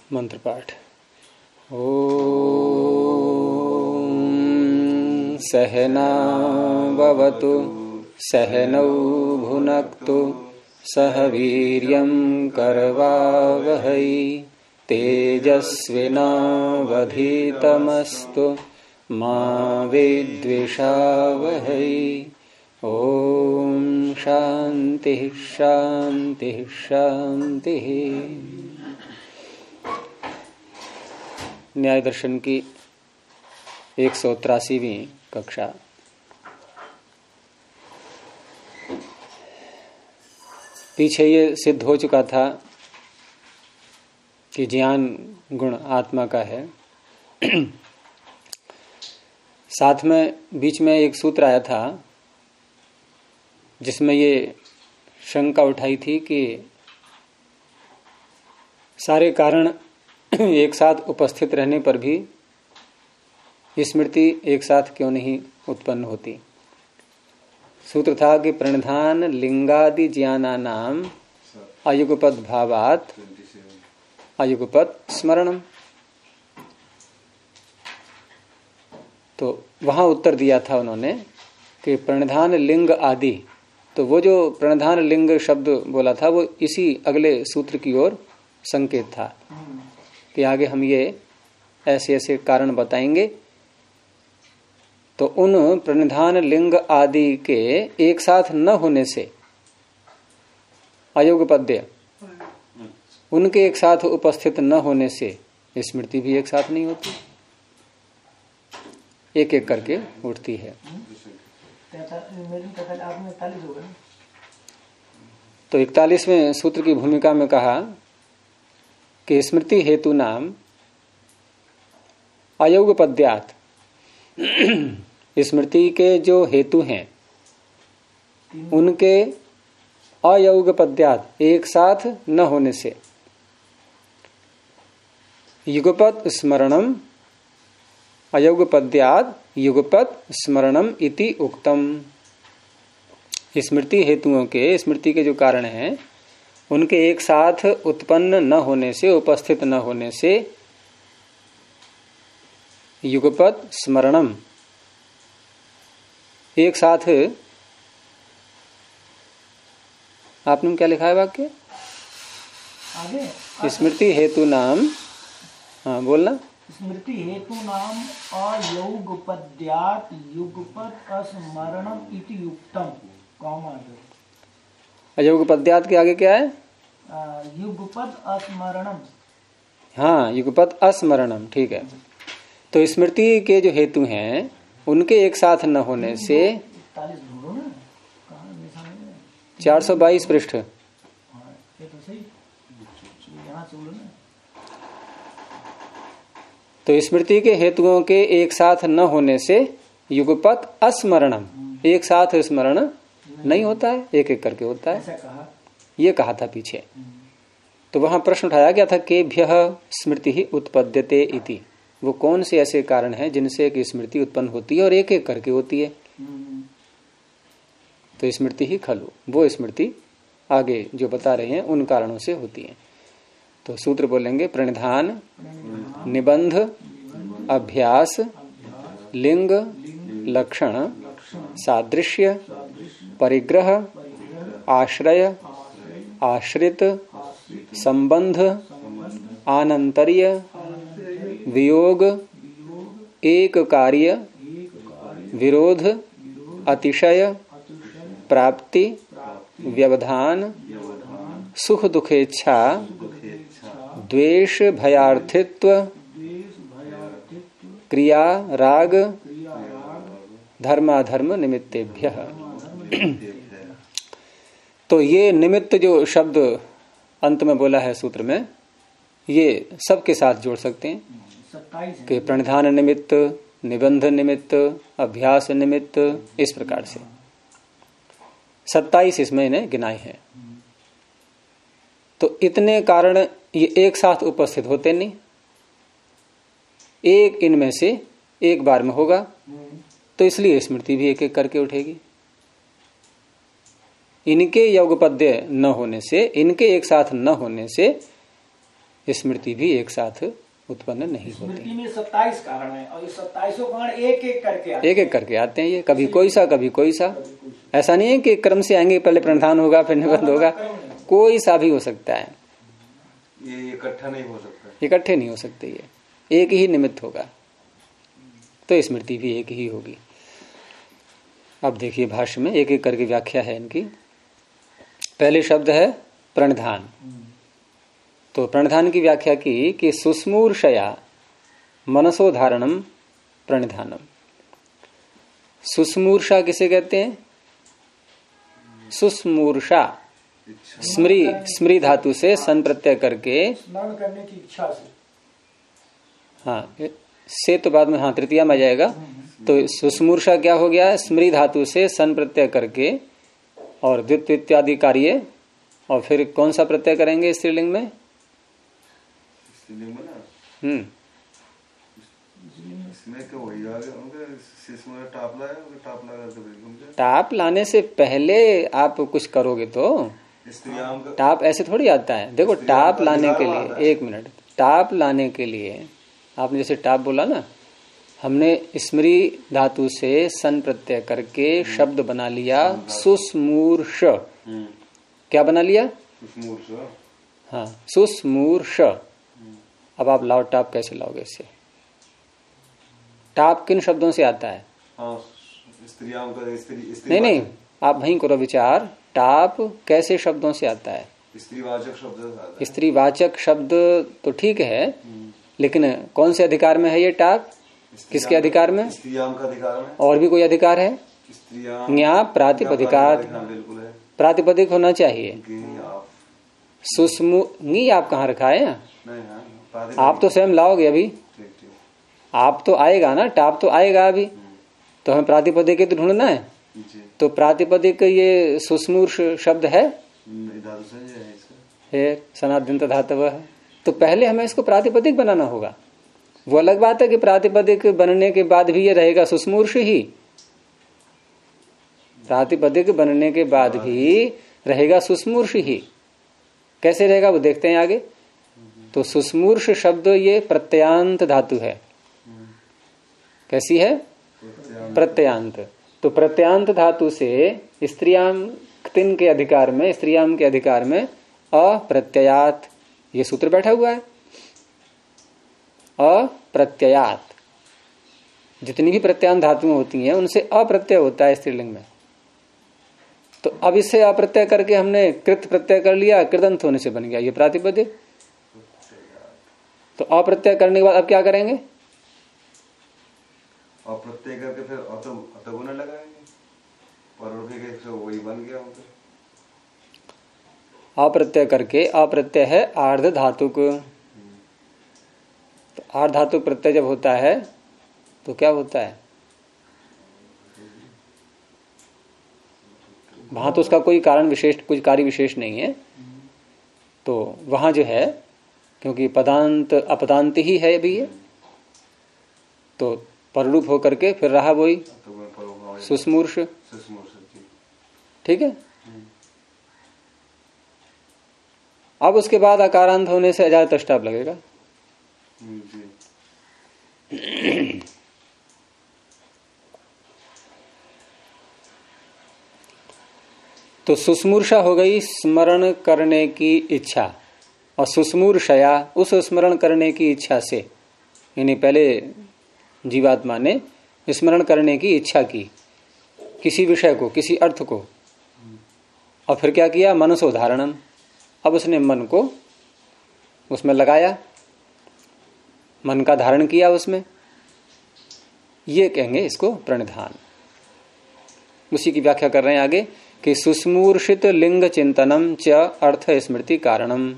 मंत्र पाठ। ओम सहना भवतु सहनौ भुनक्तु सह वीर्यं करवावहै तेजस्विनावधीतमस्तु मा विद्विषावहै। ओम शांति शांति शांति। न्याय दर्शन की 183वीं कक्षा। पीछे ये सिद्ध हो चुका था कि ज्ञान गुण आत्मा का है। साथ में बीच में एक सूत्र आया था जिसमें ये शंका उठाई थी कि सारे कारण एक साथ उपस्थित रहने पर भी स्मृति एक साथ क्यों नहीं उत्पन्न होती। सूत्र था कि प्रणिधान लिंगादि ज्ञानानाम अयुगपद भावात अयुगपद स्मरणम। तो वहां उत्तर दिया था उन्होंने कि प्रणिधान लिंग आदि, तो वो जो प्रणिधान लिंग शब्द बोला था वो इसी अगले सूत्र की ओर संकेत था कि आगे हम ये ऐसे ऐसे कारण बताएंगे। तो उन प्रणिधान लिंग आदि के एक साथ न होने से अयोगपद्य, उनके एक साथ उपस्थित न होने से स्मृति भी एक साथ नहीं होती, एक एक करके उठती है। तो 41वें सूत्र की भूमिका में कहा कि स्मृति हेतु नाम अयोगपद्यात्, स्मृति के जो हेतु हैं उनके अयोगपद्यात् एक साथ न होने से युगपत स्मरणम अयोगपद्यात् युगपत स्मरणम इति उक्तम। स्मृति हेतुओं के, स्मृति के जो कारण हैं उनके एक साथ उत्पन्न न होने से, उपस्थित न होने से युगपत स्मरणम, एक साथ। आपने क्या लिखा है वाक्य आगे? स्मृति हेतु नाम, हाँ बोलना। स्मृति हेतु नाम अयोगपद्यात् युगपत स्मरणम इति युक्तम। अयोगपद्यात् के आगे क्या है? युगपत स्मरणम। हाँ, युगपत स्मरणम, ठीक है। तो स्मृति के जो हेतु हैं उनके एक साथ न होने से 422 पृष्ठ। तो स्मृति के हेतुओं के एक साथ न होने से युगपत स्मरणम, एक साथ स्मरण नहीं होता है, एक एक करके होता है। ये कहा था पीछे। तो वहां प्रश्न उठाया गया था केभ्यः स्मृति ही उत्पद्यते इति। वो कौन से ऐसे कारण हैं जिनसे एक स्मृति उत्पन्न होती है और एक एक करके होती है। तो स्मृति ही खलु, वो स्मृति आगे जो बता रहे हैं उन कारणों से होती है। तो सूत्र बोलेंगे प्रणिधान निबंध अभ्यास लिंग लक्षण सादृश्य परिग्रह आश्रय आश्रित संबंध आनंतर्य वियोग एक कार्य विरोध अतिशय प्राप्ति व्यवधान सुख दुखेच्छा द्वेष भयार्थित्व क्रिया राग धर्माधर्म निमित्तेभ्यः। तो ये निमित्त जो शब्द अंत में बोला है सूत्र में, ये सबके साथ जोड़ सकते हैं कि प्रणिधान निमित्त, निबंध निमित्त, अभ्यास निमित्त, इस प्रकार से 27 इसमें इन्हें गिनाए हैं। तो इतने कारण ये एक साथ उपस्थित होते नहीं, एक इनमें से एक बार में होगा, तो इसलिए स्मृति भी एक एक करके उठेगी। इनके योगपद्य न होने से, इनके एक साथ न होने से स्मृति भी एक साथ उत्पन्न नहीं होती। स्मृति में 27 कारण है और ये 27 कारण एक एक करके आते हैं। एक एक करके आते हैं ये, कभी कोई सा कभी कोई सा। ऐसा नहीं है कि क्रम से आएंगे, पहले प्रणिधान होगा फिर निबंध होगा, कोई सा भी हो सकता है। ये इकट्ठा नहीं हो सकता, इकट्ठे नहीं हो सकते, ये एक ही निमित्त होगा, तो स्मृति भी एक ही होगी। अब देखिए भाष्य में एक एक करके व्याख्या है इनकी। पहले शब्द है प्रणिधान। तो प्रणिधान की व्याख्या की कि सुस्मूर्षया मनसो धारणम प्रणिधानम। सुस्मूर्षा किसे कहते हैं? सुस्मूर्षा स्मृ धातु से सन प्रत्यय करके स्मरण करने की इच्छा से। हाँ, से तो बाद में हाँ तृतीया में आ जाएगा। तो सुस्मूर्षा क्या हो गया? स्मृ धातु से सन प्रत्यय करके और द्वित्व इत्यादि कार्य, और फिर कौन सा प्रत्यय करेंगे स्त्रीलिंग में? इसमें क्या वही आ गया टाप लाने से पहले आप कुछ करोगे तो टाप ऐसे थोड़ी आता है। देखो टाप लाने के लिए, एक मिनट, टाप लाने के लिए आपने जैसे टाप बोला ना, हमने स्मृ धातु से सन प्रत्यय करके शब्द बना लिया सुस्मूर्ष। क्या बना लिया? हाँ, सुस्मूर्ष। अब आप लाओ टाप, कैसे लाओगे इससे? टाप किन शब्दों से आता है? नहीं, आप वहीं करो विचार। टाप कैसे शब्दों से आता है? स्त्रीवाचक शब्द। स्त्रीवाचक शब्द तो ठीक है, लेकिन कौन से अधिकार में है ये टाप? किसके अधिकार में? स्त्रियां का अधिकार में। और भी कोई अधिकार है? ज्ञा प्रातिपदिकार, प्रातिपदिक होना चाहिए। सुस्मु आप कहाँ रखा है? आप तो स्वयं लाओगे अभी, आप तो आएगा ना, टाप तो आएगा अभी, तो हमें प्रातिपदिक तो ढूंढना है। तो प्रातिपदिक ये सुस्मूर्ष शब्द है सनादंत धातव है, तो पहले हमें इसको प्रातिपदिक बनाना होगा। वो अलग बात है कि प्रातिपदिक बनने के बाद भी ये रहेगा सुस्मूर्ष ही, प्रातिपदिक बनने के बाद भी रहेगा सुस्मूर्ष ही। कैसे रहेगा वो देखते हैं आगे। तो सुस्मूर्ष शब्द ये प्रत्ययांत धातु है। कैसी है? प्रत्ययांत। तो प्रत्यांत धातु से स्त्रियाम तिन के अधिकार में, स्त्रियाम के अधिकार में अप्रत्ययात, ये सूत्र बैठा हुआ है। अप्रत्ययात, जितनी भी प्रत्यांत धातुएं होती हैं उनसे अप्रत्यय होता है स्त्रीलिंग में। तो अब इससे अप्रत्यय करके हमने कृत प्रत्यय कर लिया, कृदंत होने से बन गया ये प्रातिपदिक। तो अप्रत्यय करने के बाद अब क्या करेंगे? अप्रत्यय करके फिर अतगुण लगाएंगे, पर वही बन गया। अप्रत्यय करके, अप्रत्यय है आर्ध धातुक। तो आर्ध धातुक प्रत्यय जब होता है तो क्या होता है? वहां तो उसका कोई कारण विशेष, कुछ कार्य विशेष नहीं है। तो वहां जो है, क्योंकि पदांत अपदांत ही है अभी ये, तो पररूप होकर के फिर रहा वही सुस्मूर्ष। ठीक है। अब उसके बाद आकारांत होने से अजात तष्टाप लगेगा। तो सुस्मूर्षा हो गई स्मरण करने की इच्छा, और सुस्मूर्षया उस स्मरण करने की इच्छा से, यानी पहले जीवात्मा ने स्मरण करने की इच्छा की किसी विषय को, किसी अर्थ को, और फिर क्या किया? मनसो धारणम। अब उसने मन को उसमें लगाया, मन का धारण किया उसमें, ये कहेंगे इसको प्रणिधान। उसी की व्याख्या कर रहे हैं आगे कि सुस्मूर्षित लिंग चिंतनम च अर्थ स्मृति कारणम।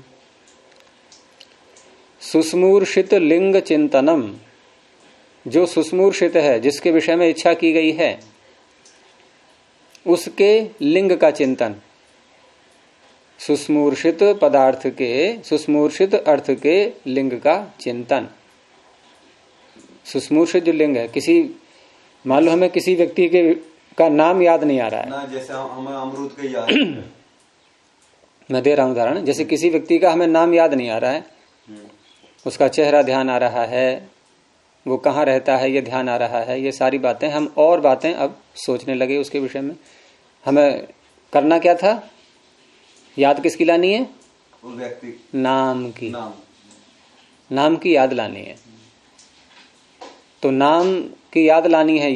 सुस्मूर्षित लिंग चिंतनम, जो सुस्मूर्षित है, जिसके विषय में इच्छा की गई है, उसके लिंग का चिंतन, सुस्मूर्षित पदार्थ के, सुस्मूर्षित अर्थ के लिंग का चिंतन। सुस्मूर्षित जो लिंग है, किसी मान लो हमें किसी व्यक्ति के का नाम याद नहीं आ रहा है ना, जैसे हमें अमरूद का याद मैं दे रहा हूं उदाहरण, जैसे किसी व्यक्ति का हमें नाम याद नहीं आ रहा है, उसका चेहरा ध्यान आ रहा है, वो कहाँ रहता है ये ध्यान आ रहा है, ये सारी बातें हम और बातें अब सोचने लगे उसके विषय में। हमें करना क्या था, याद किसकी लानी है, उस व्यक्ति नाम की, नाम की याद लानी है। तो नाम की याद लानी है,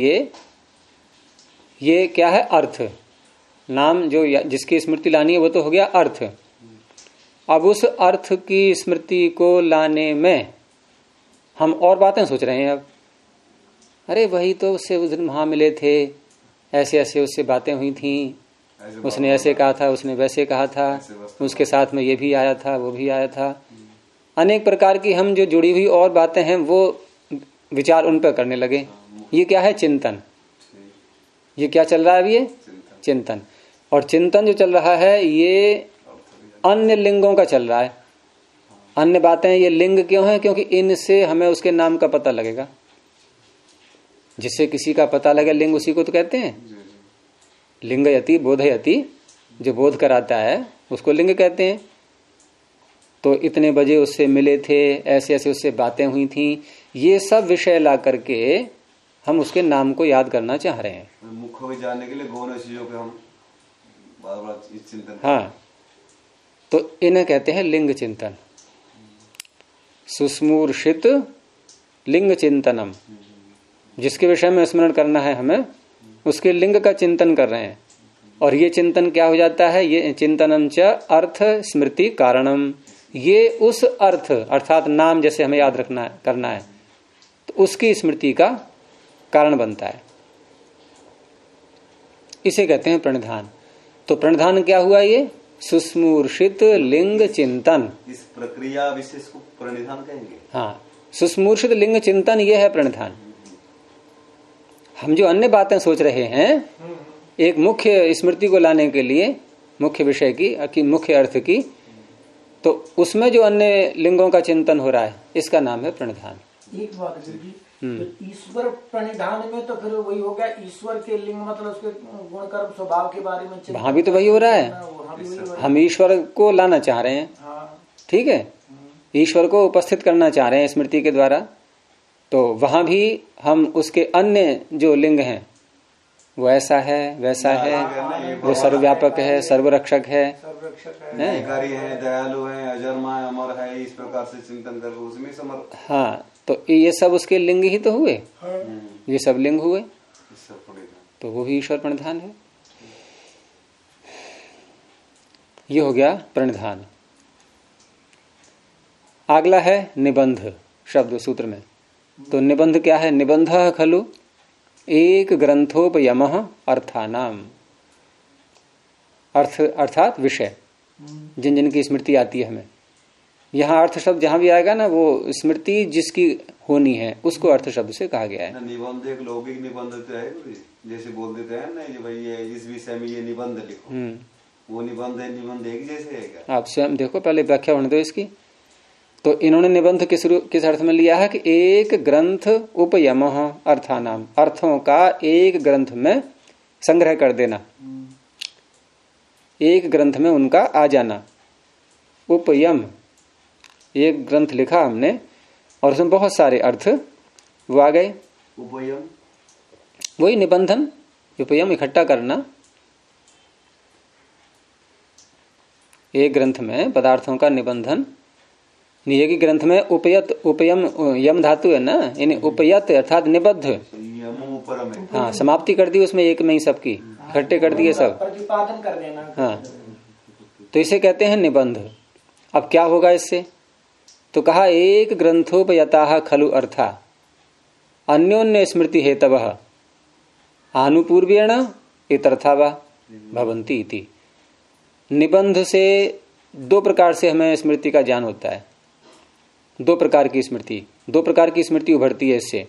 ये क्या है, अर्थ। नाम जो जिसकी स्मृति लानी है वो तो हो गया अर्थ। अब उस अर्थ की स्मृति को लाने में हम और बातें सोच रहे हैं। अब अरे वही तो उससे उस दिन वहां मिले थे, ऐसे ऐसे उससे बातें हुई थी, उसने ऐसे कहा था, उसने वैसे कहा था, उसके साथ में ये भी आया था, वो भी आया था। अनेक प्रकार की हम जो जुड़ी हुई और बातें हैं वो विचार उन पर करने लगे। ये क्या है, चिंतन। ये क्या चल रहा है, अब ये चिंतन। और चिंतन जो चल रहा है ये अन्य लिंगों का चल रहा है। अन्य बातें ये लिंग क्यों है, क्योंकि इनसे हमें उसके नाम का पता लगेगा। जिससे किसी का पता लगे लिंग, उसी को तो कहते हैं लिंगयति बोधयति, जो बोध कराता है उसको लिंग कहते हैं। तो इतने बजे उससे मिले थे, ऐसे ऐसे उससे बातें हुई थी, ये सब विषय ला करके हम उसके नाम को याद करना चाह रहे हैं। मुख्य में जानने के लिए गौण चीजों पे हम बार-बार चिंतन। हाँ, तो इन्हें कहते हैं लिंग चिंतन, सुस्मूर्षित लिंग चिंतनम। जिसके विषय में स्मरण करना है हमें, उसके लिंग का चिंतन कर रहे हैं। और ये चिंतन क्या हो जाता है, ये चिंतनम च अर्थ स्मृति कारणम। ये उस अर्थ अर्थात नाम जैसे हमें याद रखना करना है, तो उसकी स्मृति का कारण बनता है। इसे कहते हैं प्रणिधान। तो प्रणिधान क्या हुआ, ये सुस्मूर्षित लिंग चिंतन। इस प्रक्रिया विशेष को प्रणिधान कहेंगे। हाँ, सुस्मूर्षित लिंग चिंतन ये है प्रणिधान। हम जो अन्य बातें सोच रहे हैं, एक मुख्य स्मृति को लाने के लिए, मुख्य विषय की मुख्य अर्थ की, तो उसमें जो अन्य लिंगों का चिंतन हो रहा है, इसका नाम है प्रणिधान। एक बात जी, तो ईश्वर प्रणिधान में तो फिर वही हो गया, ईश्वर के लिंग मतलब उसके गुण कर्म स्वभाव के बारे में। वहां भी तो वही हो रहा है, हम ईश्वर को लाना चाह रहे हैं। ठीक है, ईश्वर को उपस्थित करना चाह रहे हैं स्मृति के द्वारा। तो वहां भी हम उसके अन्य जो लिंग हैं, वो ऐसा है, वैसा है, वो सर्वव्यापक है, सर्वरक्षक है, अधिकारी है, दयालु है, अजन्मा है, अमर है, इस प्रकार से चिंतन कर उसमें समर्थ। हाँ, तो ये सब उसके लिंग ही तो हुए। ये सब लिंग हुए, तो वो भी ईश्वर प्रणिधान है। ये हो गया प्रणिधान। अगला है निबंध शब्द सूत्र में। तो निबंध क्या है, निबंध खलु एक ग्रंथोपयमः अर्थानाम। अर्थ अर्थात विषय, जिन जिन की स्मृति आती है हमें। यहाँ अर्थ शब्द जहां भी आएगा ना, वो स्मृति जिसकी होनी है उसको अर्थ शब्द से कहा गया है। निबंध एक लौकिक निबंध तो है, जैसे बोल देते हैं ना कि भाई ये इस विषय में ये निबंध लिखो। वो निबंध है, निबंध एक जैसे है क्या? आप स्वयं देखो, पहले व्याख्या होने दो इसकी। तो इन्होंने निबंध किस अर्थ में लिया है कि एक ग्रंथ उपयमः अर्थानाम, अर्थों का एक ग्रंथ में संग्रह कर देना, एक ग्रंथ में उनका आ जाना। उपयम, एक ग्रंथ लिखा हमने और उसमें बहुत सारे अर्थ वो आ गए। उपयम वही निबंधन, उपयम इकट्ठा करना। एक ग्रंथ में पदार्थों का निबंधन। ये की ग्रंथ में उपयत, उपयम यम धातु है ना, यानी उपयत अर्थात निबद्ध। हाँ, समाप्ति कर दी उसमें एक में ही सबकी, इकट्ठे कर दिए सब, प्रतिपादन कर देना। हाँ, तो इसे कहते हैं निबंध। अब क्या होगा इससे, तो कहा एक ग्रंथोपयता खलु अर्था अन्योन्य स्मृति हेतवः आनुपूर्वेण इतर्थावा भवन्ति इति। निबंध से दो प्रकार से हमें स्मृति का ज्ञान होता है। दो प्रकार की स्मृति उभरती है इससे।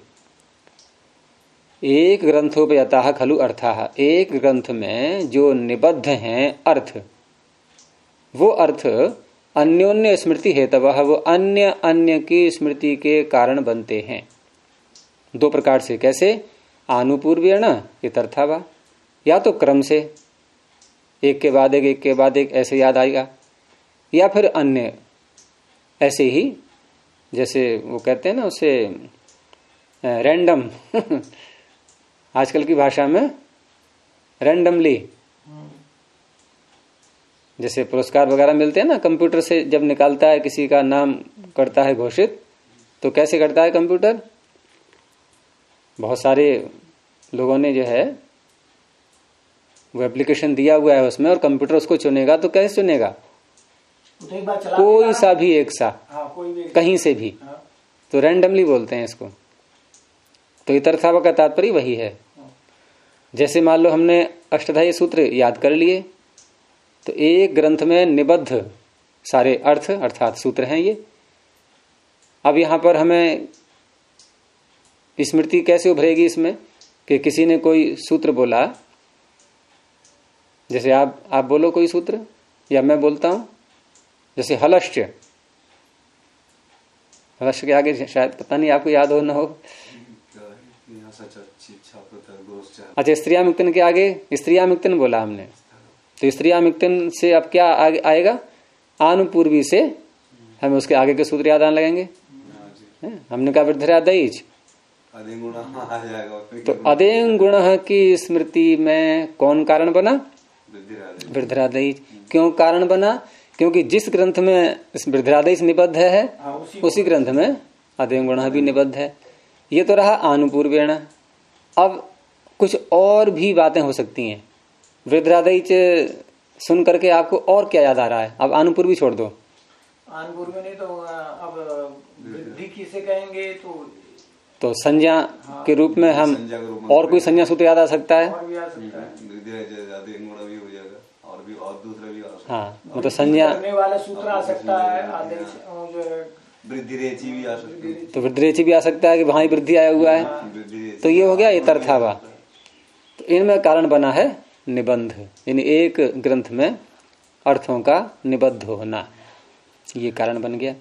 एक ग्रंथोपयता खलु अर्थाः, एक ग्रंथ में जो निबद्ध हैं अर्थ, वो अर्थ अन्योन्य स्मृति हेतवः, वो अन्य अन्य की स्मृति के कारण बनते हैं। दो प्रकार से, कैसे? आनुपूर्वेण इतर्थावा, या तो क्रम से एक के बाद एक, एक के बाद एक ऐसे याद आएगा, या फिर अन्य ऐसे ही जैसे वो कहते हैं ना उसे रैंडम आजकल की भाषा में रैंडमली, जैसे पुरस्कार वगैरह मिलते हैं ना, कंप्यूटर से जब निकालता है किसी का नाम करता है घोषित, तो कैसे करता है कंप्यूटर? बहुत सारे लोगों ने जो है वो एप्लीकेशन दिया हुआ है उसमें, और कंप्यूटर उसको चुनेगा, तो कैसे चुनेगा? तो एक बार चला कोई सा भी एक सा, कोई भी कहीं से भी, तो रैंडमली बोलते हैं इसको। तो इतरथावा का तात्पर्य वही है। जैसे मान लो हमने अष्टाध्यायी सूत्र याद कर लिए, तो एक ग्रंथ में निबद्ध सारे अर्थ अर्थात सूत्र हैं ये। अब यहां पर हमें स्मृति कैसे उभरेगी इसमें कि किसी ने कोई सूत्र बोला, जैसे आप बोलो कोई सूत्र या मैं बोलता हूं, जैसे हलश्च, हलश्च के आगे शायद पता नहीं आपको याद हो ना हो। अच्छा, स्त्रियामिक्तन के आगे स्त्रियामिक्तन बोला हमने, तो स्त्रियामिक्तन से अब क्या आगे आएगा? आनुपूर्वी से हमें उसके आगे के सूत्र याद आने लगेंगे। हमने कहा वृद्धरादैच, तो अदें गुण की स्मृति में कौन कारण बना? वृद्धरादैच। क्यों कारण बना? क्योंकि जिस ग्रंथ में वृद्धरादैच निबद्ध है उसी ग्रंथ में अदें गुण भी निबद्ध है। ये तो रहा आनुपूर्वेण। अब कुछ और भी बातें हो सकती हैं। वृद्धरादैच सुन करके आपको और क्या याद आ रहा है? अब आनुपूर्वी छोड़ दो। आनुपूर्वी नहीं तो अब वृद्धि किसे कहेंगे? तो संज्ञा के रूप में हम और कोई संज्ञा सूत्र याद आ सकता है। हाँ, मतलब संज्ञा वाला सूत्र आ सकता है, वृद्धिरेचि भी आ सकती है। तो वृद्धिरेचि भी आ सकता है कि वहां वृद्धि आया हुआ है, तो ये हो गया इतरथावा। तो इनमें कारण बना है निबंध, यानी एक ग्रंथ में अर्थों का निबद्ध होना, ये कारण बन गया।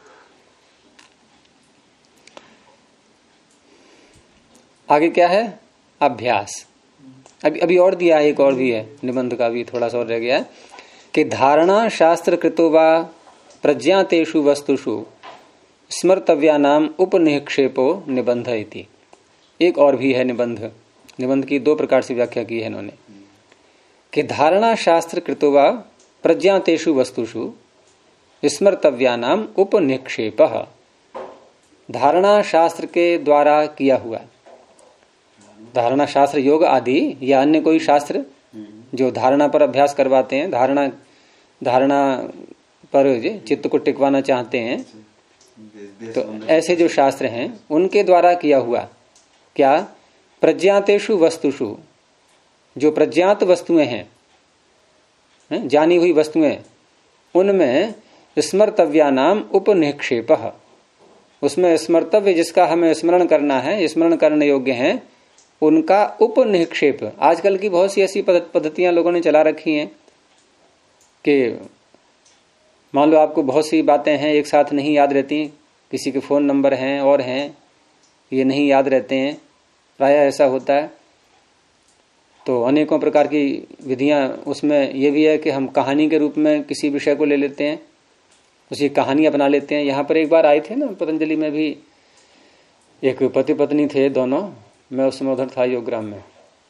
आगे क्या है? अभ्यास। अभी और दिया है, एक और भी है निबंध का, भी थोड़ा सा और रह गया है कि धारणा शास्त्र कृतो वा प्रज्ञातेषु वस्तुषु स्मर्तव्यानाम उपनिक्षेपो निबंध इति। एक और भी है निबंध। निबंध की दो प्रकार से व्याख्या की है इन्होंने कि धारणा शास्त्र कृतो वा प्रज्ञातेषु वस्तुषु स्मर्तव्यानाम उपनिक्षेप। धारणा शास्त्र के द्वारा किया हुआ, धारणा शास्त्र योग आदि या अन्य कोई शास्त्र जो धारणा पर अभ्यास करवाते हैं, धारणा पर चित्त को टिकवाना चाहते हैं, तो ऐसे जो शास्त्र हैं उनके द्वारा किया हुआ क्या? प्रज्ञातेषु वस्तुषु, जो प्रज्ञात वस्तुएं हैं, जानी हुई वस्तुएं, उनमें स्मर्तव्यानाम उपनिक्षेप, उसमें स्मर्तव्य जिसका हमें स्मरण करना है, स्मरण करने योग्य है, उनका उपनिक्षेप। आजकल की बहुत सी ऐसी पद्धतियां लोगों ने चला रखी हैं कि मान लो आपको बहुत सी बातें हैं एक साथ नहीं याद रहती, किसी के फोन नंबर हैं और हैं, ये नहीं याद रहते हैं, प्रायः ऐसा होता है। तो अनेकों प्रकार की विधियां, उसमें यह भी है कि हम कहानी के रूप में किसी विषय को ले लेते हैं, उसी कहानी अपना लेते हैं। यहाँ पर एक बार आए थे ना पतंजलि में भी, एक पति पत्नी थे दोनों, मैं उस समय उधर था योगग्राम में,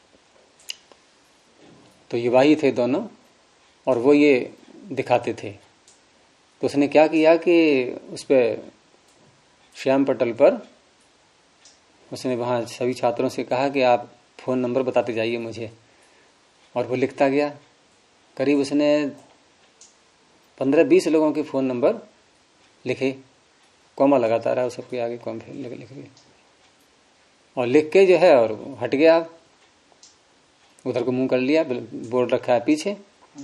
तो युवाही थे दोनों, और वो ये दिखाते थे। तो उसने क्या किया कि उस पर श्याम पटल पर उसने वहाँ सभी छात्रों से कहा कि आप फोन नंबर बताते जाइए मुझे, और वो लिखता गया। करीब उसने 15-20 लोगों के फोन नंबर लिखे, कॉमा लगाता रहा सबके आगे, कॉमा लिख लिया, और लिख के जो है और हट गया, उधर को मुंह कर लिया, बोर्ड रखा है पीछे।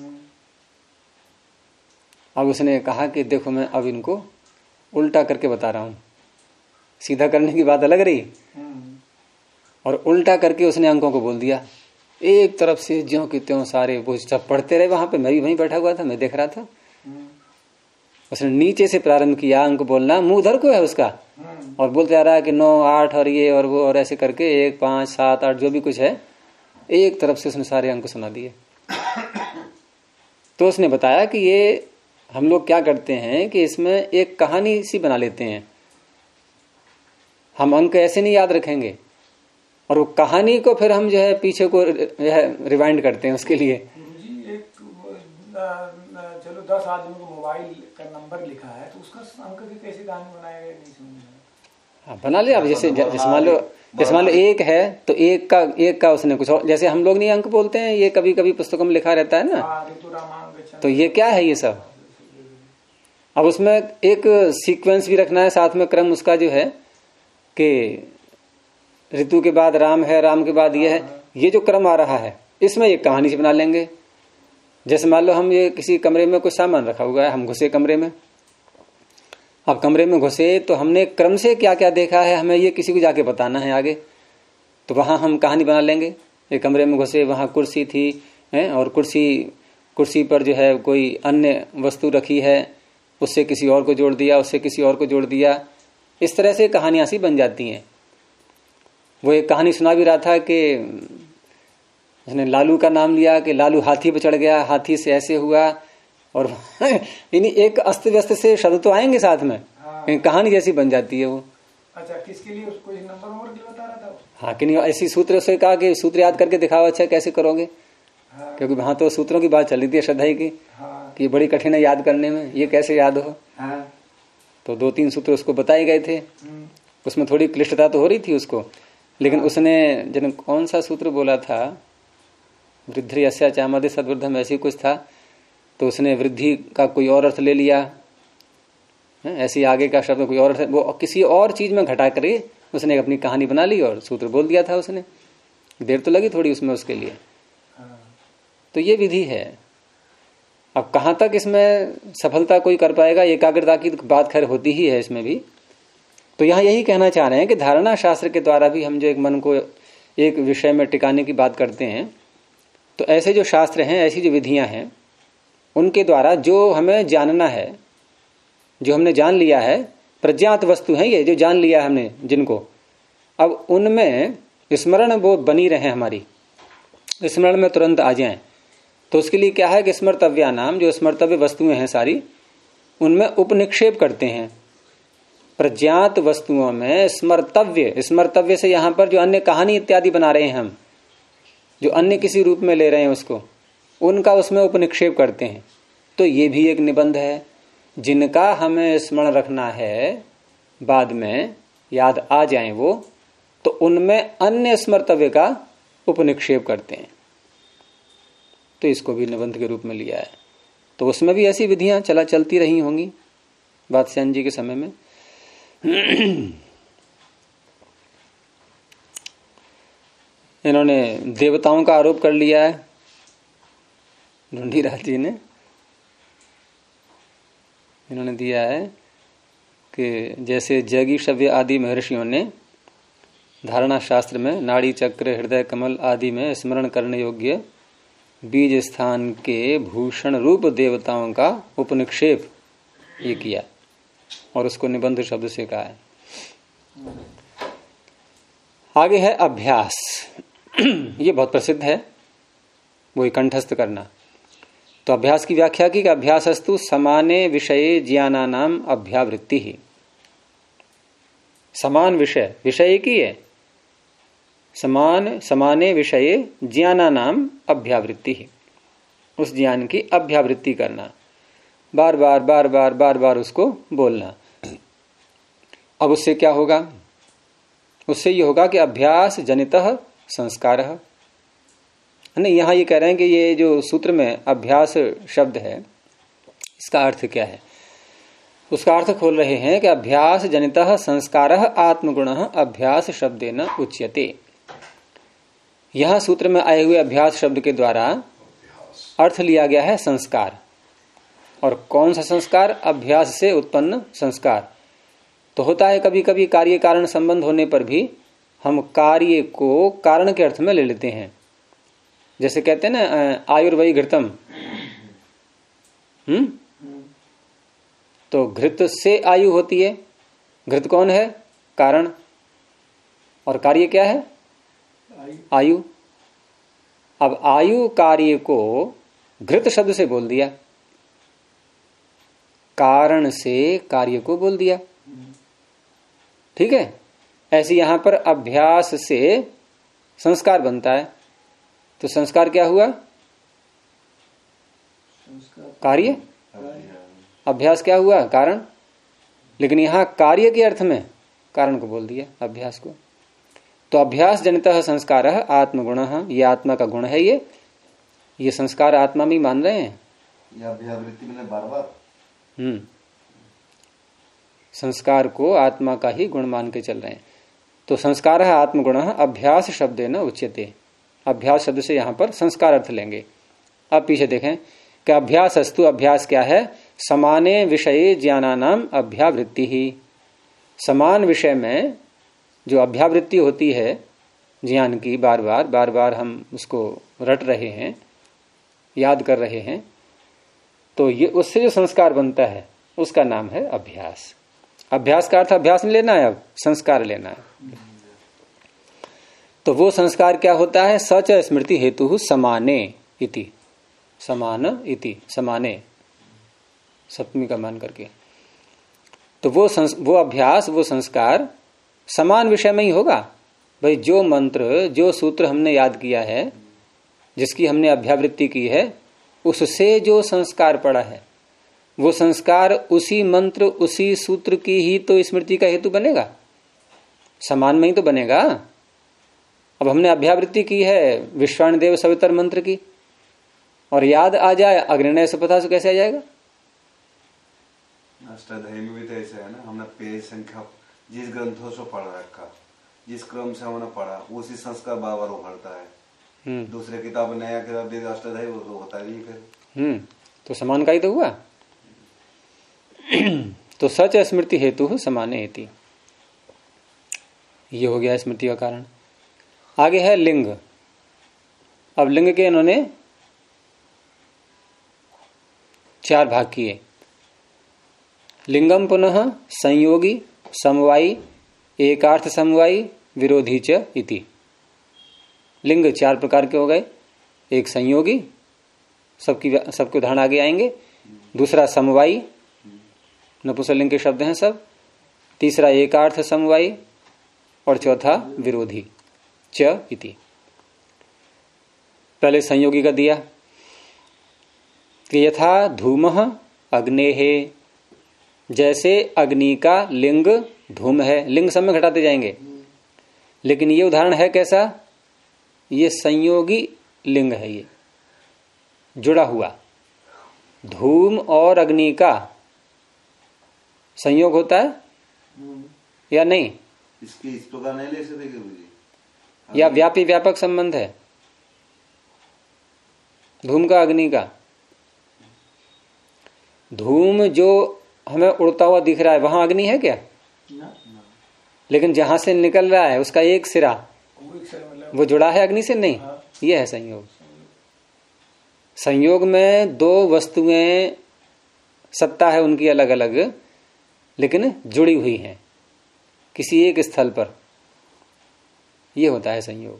अब उसने कहा कि देखो मैं अब इनको उल्टा करके बता रहा हूं, सीधा करने की बात अलग रही, और उल्टा करके उसने अंकों को बोल दिया एक तरफ से, ज्यों कि त्यों सारे वो सब पढ़ते रहे। वहां पे मैं भी वहीं बैठा हुआ था, मैं देख रहा था। उसने नीचे से प्रारंभ किया अंक बोलना, मुंह उधर को है उसका, और बोलते आ रहा है कि 9, 8 और ये और वो, और ऐसे करके 1, 5, 7, 8 जो भी कुछ है, एक तरफ से उसने सारे अंक सुना दिए। तो उसने बताया कि ये हम लोग क्या करते हैं कि इसमें एक कहानी सी बना लेते हैं, हम अंक ऐसे नहीं याद रखेंगे, और वो कहानी को फिर हम जो है पीछे को रिवाइंड करते हैं उसके लिए। जी एक चलो 10 आदमी को मोबाइल का नंबर लिखा है तो उसका अंक की कैसे कहानी बनाया गया नहीं समझ में। हाँ बना लिया। अब जैसे मान लो एक है तो एक का उसने कुछ और, जैसे हम लोग नहीं अंक बोलते हैं, ये कभी कभी पुस्तकों में लिखा रहता है ना, तो ये क्या है ये सब। अब उसमें एक सीक्वेंस भी रखना है साथ में, क्रम उसका जो है कि ऋतु के बाद राम है, राम के बाद ये है, ये जो क्रम आ रहा है इसमें एक कहानी से बना लेंगे। जैसे मान लो हम ये किसी कमरे में कुछ सामान रखा हुआ है, हम घुसे कमरे में, अब कमरे में घुसे तो हमने क्रम से क्या क्या देखा है हमें ये किसी को जाके बताना है आगे, तो वहां हम कहानी बना लेंगे। ये कमरे में घुसे, वहां कुर्सी थी है, और कुर्सी पर जो है कोई अन्य वस्तु रखी है, उससे किसी और को जोड़ दिया, उससे किसी और को जोड़ दिया, इस तरह से कहानियां सी बन जाती हैं। वो एक कहानी सुना भी रहा था कि उसने लालू का नाम लिया कि लालू हाथी पर चढ़ गया, हाथी से ऐसे हुआ, और यानी एक अस्त व्यस्त से शब्द तो आएंगे साथ में, कहानी जैसी बन जाती है वो। अच्छा, किसके लिए उसको नंबर बता रहा था? हाँ कि नहीं, ऐसी सूत्र से कहा कि सूत्र याद करके दिखाओ। अच्छा कैसे करोगे? हाँ। क्योंकि वहां तो सूत्रों की बात चल रही थी श्रद्धा की। हाँ। कि बड़ी कठिन है याद करने में, ये कैसे याद हो। हाँ। तो 2-3 सूत्र उसको बताए गए थे, उसमें थोड़ी क्लिष्टता तो हो रही थी उसको, लेकिन उसने जन कौन सा सूत्र बोला था, वृद्धि अस्या चामदे सद्वृद्धम ऐसी कुछ था, तो उसने वृद्धि का कोई और अर्थ ले लिया, ऐसी आगे का शब्द कोई और अर्थ, वो किसी और चीज में घटा कर उसने अपनी कहानी बना ली और सूत्र बोल दिया था उसने। देर तो लगी थोड़ी उसमें उसके लिए। तो ये विधि है। अब कहां तक इसमें सफलता कोई कर पाएगा, एकाग्रता की बात खैर होती ही है इसमें भी। तो यहां यही कहना चाह रहे हैं कि धारणा शास्त्र के द्वारा भी हम जो एक मन को एक विषय में टिकाने की बात करते हैं, तो ऐसे जो शास्त्र हैं, ऐसी जो विधियां हैं, उनके द्वारा जो हमें जानना है, जो हमने जान लिया है, प्रज्ञात वस्तु है ये जो जान लिया हमने जिनको, अब उनमें स्मरण वो बनी रहे, हमारी स्मरण में तुरंत आ जाएं। तो उसके लिए क्या है कि स्मर्तव्या नाम, जो स्मर्तव्य वस्तुएं हैं सारी, उनमें उपनिक्षेप करते हैं। प्रज्ञात वस्तुओं में स्मर्तव्य से यहां पर जो अन्य कहानी इत्यादि बना रहे हैं हम, जो अन्य किसी रूप में ले रहे हैं उसको, उनका उसमें उपनिक्षेप करते हैं। तो ये भी एक निबंध है, जिनका हमें स्मरण रखना है, बाद में याद आ जाए वो, तो उनमें अन्य स्मर्तव्य का उपनिक्षेप करते हैं। तो इसको भी निबंध के रूप में लिया है। तो उसमें भी ऐसी विधियां चलती रही होंगी वात्स्यायन जी के समय में। इन्होंने देवताओं का आरोप कर लिया है, ढूंढीराज जी ने। इन्होंने दिया है कि जैसे जैगीषव्य आदि महर्षियों ने धारणा शास्त्र में नाड़ी चक्र, हृदय कमल आदि में स्मरण करने योग्य बीज स्थान के भूषण रूप देवताओं का उपनिक्षेप ये किया, और उसको निबंध शब्द से कहा है। आगे है अभ्यास। ये बहुत प्रसिद्ध है, वो कंठस्थ करना। तो अभ्यास की व्याख्या की कि अभ्यासस्तु समाने विषये ज्ञानानाम अभ्यावृत्ति ही। समान विषय एक ही है, समाने विषये ज्ञानानाम अभ्यावृत्ति ही, उस ज्ञान की अभ्यावृत्ति करना, बार बार उसको बोलना। अब उससे क्या होगा? उससे ये होगा कि अभ्यास जनितः संस्कारः। नहीं, यहां ये कह रहे हैं कि ये जो सूत्र में अभ्यास शब्द है, इसका अर्थ क्या है? उसका अर्थ खोल रहे हैं कि अभ्यास जनितः संस्कारः आत्मगुणः अभ्यास शब्देन उच्यते। यहां सूत्र में आए हुए अभ्यास शब्द के द्वारा अर्थ लिया गया है संस्कार। और कौन सा संस्कार? अभ्यास से उत्पन्न संस्कार। तो होता है कभी कभी कार्य कारण संबंध होने पर भी हम कार्य को कारण के अर्थ में ले लेते हैं। जैसे कहते हैं ना आयुर्वयी घृतम, तो घृत से आयु होती है। घृत कौन है? कारण। और कार्य क्या है? आयु। अब आयु कार्य को घृत शब्द से बोल दिया, कारण से कार्य को बोल दिया। ठीक है, ऐसे यहां पर अभ्यास से संस्कार बनता है। तो संस्कार क्या हुआ? कार्य। अभ्यास क्या हुआ? कारण। लेकिन यहां कार्य के अर्थ में कारण को बोल दिया, अभ्यास को। तो अभ्यास जनितः संस्कारः आत्मगुणः, ये आत्मा का गुण है। ये संस्कार आत्मा में मान रहे हैं। अभ्यावृत्ति में बार बार संस्कार को आत्मा का ही गुण मान के चल रहे हैं। तो संस्कार है आत्मगुण, अभ्यास शब्द न उच्यते। अभ्यास शब्द से यहां पर संस्कार अर्थ लेंगे। अब पीछे देखें कि अभ्यास अस्तु, अभ्यास क्या है? समाने विषये ज्ञानानाम अभ्यावृत्ति ही। समान विषय में जो अभ्यावृत्ति होती है ज्ञान की, बार बार हम उसको रट रहे हैं, याद कर रहे हैं, तो ये उससे जो संस्कार बनता है उसका नाम है अभ्यास। अभ्यास का अर्थ अभ्यास नहीं लेना है, अब संस्कार लेना है। तो वो संस्कार क्या होता है? सच स्मृति हेतु समाने इति, समान इति, समाने सप्तमी का मान करके। तो वो अभ्यास, वो संस्कार समान विषय में ही होगा। भाई जो मंत्र, जो सूत्र हमने याद किया है, जिसकी हमने अभ्यावृत्ति की है, उससे जो संस्कार पड़ा है, वो संस्कार उसी मंत्र, उसी सूत्र की ही तो स्मृति का हेतु बनेगा, समान में ही तो बनेगा। अब हमने अभ्यावृत्ति की है विश्वाण देव सवितर मंत्र की, और याद आ जाए अग्निनय सपथा से कैसे आ जाएगा? अष्टाध्यायी में भी तो ऐसा है ना, हमने पेज संख्या जिस ग्रंथों से पढ़ रखा, जिस क्रम से हमने पढ़ा, उसी संस्कार बार बार उभरता है। दूसरे किताब नया किताब दे अष्टाध्यायी, वो तो होता नहीं फिर। तो समान का ही तो हुआ। तो सच स्मृति हेतु समाने हेति, ये हो गया स्मृति का कारण। आगे है लिंग। अब लिंग के इन्होंने 4 भाग किए। लिंगम पुनः संयोगी, समवायी, एकार्थ समवायी, विरोधी च इति। लिंग 4 प्रकार के हो गए। एक संयोगी, सबके उदाहरण आगे आएंगे। दूसरा समवायी, नपुंसकलिंग के शब्द हैं सब। तीसरा एकार्थ समवायी, और चौथा विरोधी च इति। पहले संयोगी का दिया कि यथा धूमः अग्नेहे, जैसे अग्नि का लिंग धूम है। लिंग सब में घटाते जाएंगे, लेकिन ये उदाहरण है कैसा? ये संयोगी लिंग है, ये जुड़ा हुआ। धूम और अग्नि का संयोग होता है या नहीं? इसकी इस प्रकार नहीं ले सकते मुझे, या व्यापी व्यापक संबंध है धूम का अग्नि का? धूम जो हमें उड़ता हुआ दिख रहा है, वहां अग्नि है क्या? लेकिन जहां से निकल रहा है उसका एक सिरा वो जुड़ा है अग्नि से? नहीं। यह है संयोग। संयोग में 2 वस्तुएं सत्ता है उनकी अलग अलग, लेकिन जुड़ी हुई हैं किसी एक स्थल पर। यह होता है संयोग।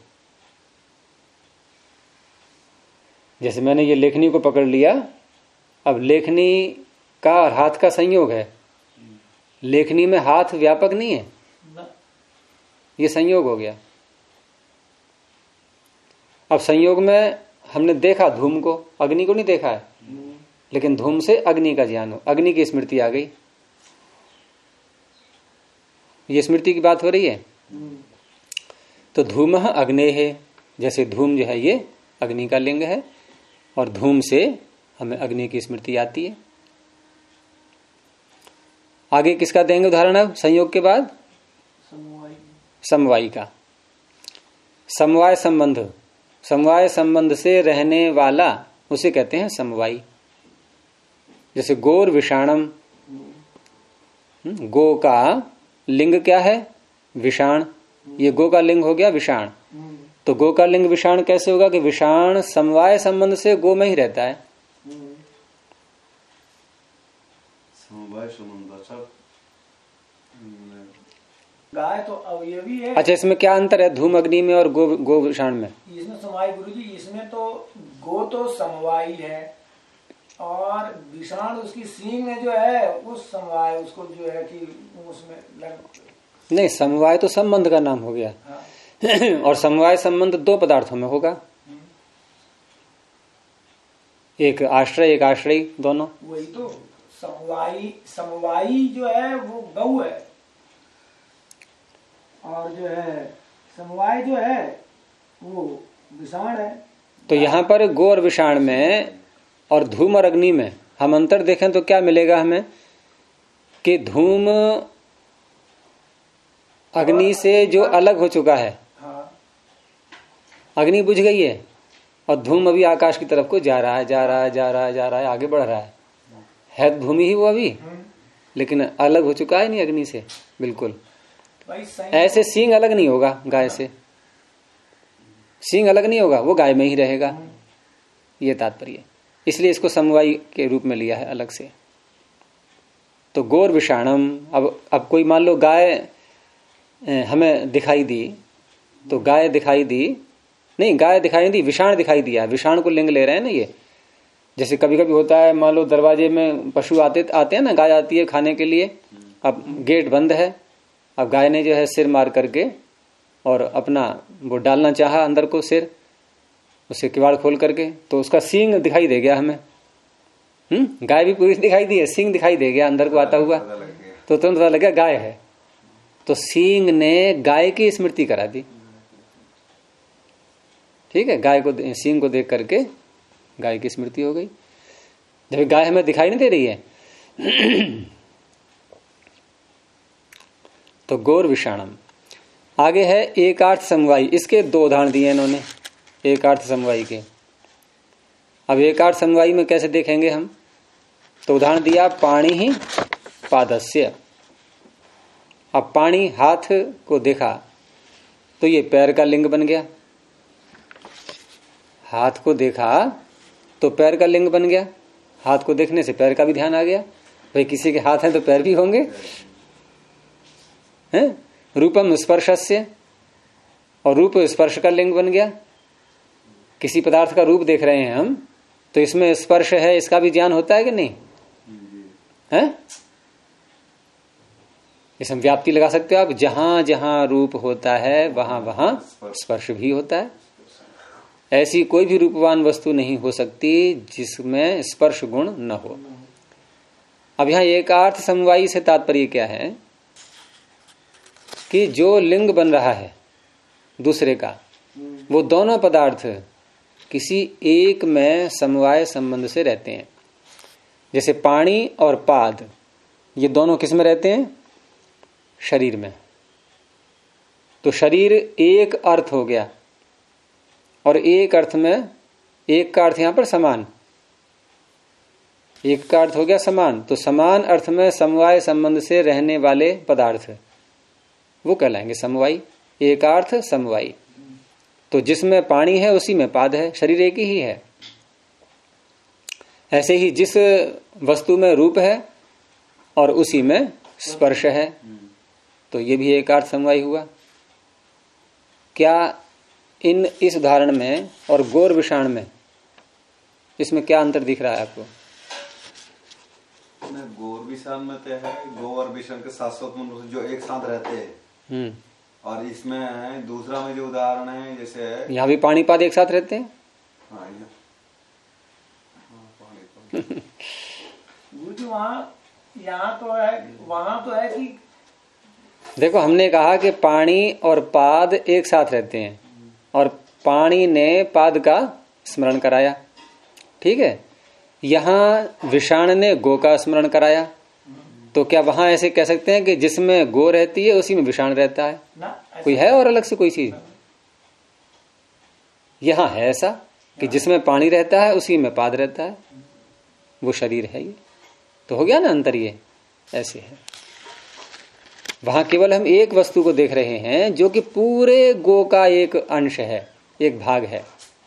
जैसे मैंने ये लेखनी को पकड़ लिया, अब लेखनी का और हाथ का संयोग है। लेखनी में हाथ व्यापक नहीं है, ये संयोग हो गया। अब संयोग में हमने देखा धूम को, अग्नि को नहीं देखा है, लेकिन धूम से अग्नि का ज्ञान हो, अग्नि की स्मृति आ गई। ये स्मृति की बात हो रही है। तो धूमः अग्नेः, जैसे धूम जो है ये अग्नि का लिंग है, और धूम से हमें अग्नि की स्मृति आती है। आगे किसका देंगे उदाहरण? अब संयोग के बाद समवायी का। समवाय संबंध, समवाय संबंध से रहने वाला उसे कहते हैं समवायी। जैसे गौर विषाणम, गो का लिंग क्या है? विषाण। ये गो का लिंग हो गया विषाण। तो गो का लिंग विषाण कैसे होगा? कि विषाण समवाय संबंध से गो में ही रहता है। समवाय संबंध गाय तो अवयवी है। अच्छा, इसमें क्या अंतर है धूम अग्नि में और गो विषाण में? इसमें समवाय गुरुजी, इसमें तो गो तो समवायी है, और विषाण उसकी सींग में जो है उस समवाय, उसको जो है कि उसमें नहीं, समवाय तो संबंध का नाम हो गया। और समवाय संबंध दो पदार्थों में होगा, एक आश्रय एक आश्रयी, दोनों। वही तो समवायी जो है वो गौ है, और जो है समवाय जो है वो विषाण है। तो यहाँ पर गो और विषाण में और धूम और अग्नि में हम अंतर देखें तो क्या मिलेगा हमें कि धूम अग्नि से जो अलग हो चुका है, हाँ। अग्नि बुझ गई है और धूम अभी आकाश की तरफ को जा रहा है, जा रहा है, जा रहा है, जा रहा है, आगे बढ़ रहा है धूमि ही वो अभी, लेकिन अलग हो चुका है नहीं अग्नि से बिल्कुल। ऐसे सींग अलग नहीं होगा गाय से, सींग अलग नहीं होगा, वो गाय में ही रहेगा, ये तात्पर्य। इसलिए इसको समवायी के रूप में लिया है अलग से। तो गौर विषाणम, अब कोई मान लो गाय हमें दिखाई दी, तो गाय दिखाई दी नहीं, गाय दिखाई दी, विषाण दिखाई दिया, विषाण को लिंग ले रहे हैं ना ये। जैसे कभी कभी होता है, मान लो दरवाजे में पशु आते हैं ना, गाय आती है खाने के लिए, अब गेट बंद है, अब गाय ने जो है सिर मार करके और अपना वो डालना चाहा अंदर को सिर, उसे किवाड़ खोल करके, तो उसका सींग दिखाई दे गया हमें। गाय भी पूरी दिखाई दी है, सींग दिखाई दे गया अंदर को आता हुआ, तो तुरंत पता लगा गाय है। तो सींग ने गाय की स्मृति करा दी, ठीक है, गाय को सींग को देख करके गाय की स्मृति हो गई, जब गाय हमें दिखाई नहीं दे रही है। तो गौर विषाणम। आगे है एकार्थ समवायी, इसके दो उदाहरण दिए इन्होंने एकार्थ समवायी के। अब एकार्थ समवायी में कैसे देखेंगे हम, तो उदाहरण दिया पाणी ही पादस्य। अब पानी हाथ को देखा तो ये पैर का लिंग बन गया, हाथ को देखा तो पैर का लिंग बन गया, हाथ को देखने से पैर का भी ध्यान आ गया, भाई किसी के हाथ हैं तो पैर भी होंगे, हैं। रूपम स्पर्शस्य, और रूप स्पर्श का लिंग बन गया। किसी पदार्थ का रूप देख रहे हैं हम, तो इसमें स्पर्श है, इसका भी ज्ञान होता है कि नहीं है? इसमें व्याप्ति लगा सकते हो आप, जहां जहां रूप होता है वहां वहां स्पर्श भी होता है। ऐसी कोई भी रूपवान वस्तु नहीं हो सकती जिसमें स्पर्श गुण न हो। अब यहां एकार्थ समवायी से तात्पर्य क्या है कि जो लिंग बन रहा है दूसरे का, वो दोनों पदार्थ किसी एक में समवाय संबंध से रहते हैं। जैसे पानी और पाद, ये दोनों किस में रहते हैं? शरीर में। तो शरीर एक अर्थ हो गया, और एक अर्थ में, एक का अर्थ यहां पर समान, एक का अर्थ हो गया समान, तो समान अर्थ में समवाय संबंध से रहने वाले पदार्थ वो कहलाएंगे समवायी, एकार्थ समवायी। तो जिसमें पानी है उसी में पाद है, शरीर एक ही है। ऐसे ही जिस वस्तु में रूप है और उसी में स्पर्श है, तो ये भी एकार्थ समवायी हुआ। क्या इस उदाहरण में और गौर विषाण में, इसमें क्या अंतर दिख रहा है आपको? गौर विषाण में तो है, गौ और विषाण के साथ जो एक साथ रहते हैं, और इसमें है दूसरा में जो उदाहरण है, जैसे यहाँ भी पानी पाद एक साथ रहते हैं। हाँ, वो जो यहाँ तो है, वहां तो है कि देखो, हमने कहा कि पानी और पाद एक साथ रहते हैं, और पानी ने पाद का स्मरण कराया, ठीक है। यहां विषाण ने गो का स्मरण कराया, तो क्या वहां ऐसे कह सकते हैं कि जिसमें गो रहती है उसी में विषाण रहता है? कोई है और अलग से कोई चीज? यहां है ऐसा कि जिसमें पानी रहता है उसी में पाद रहता है, वो शरीर है। ये तो हो गया ना अंतर, ये ऐसे है। वहां केवल हम एक वस्तु को देख रहे हैं जो कि पूरे गो का एक अंश है, एक भाग है।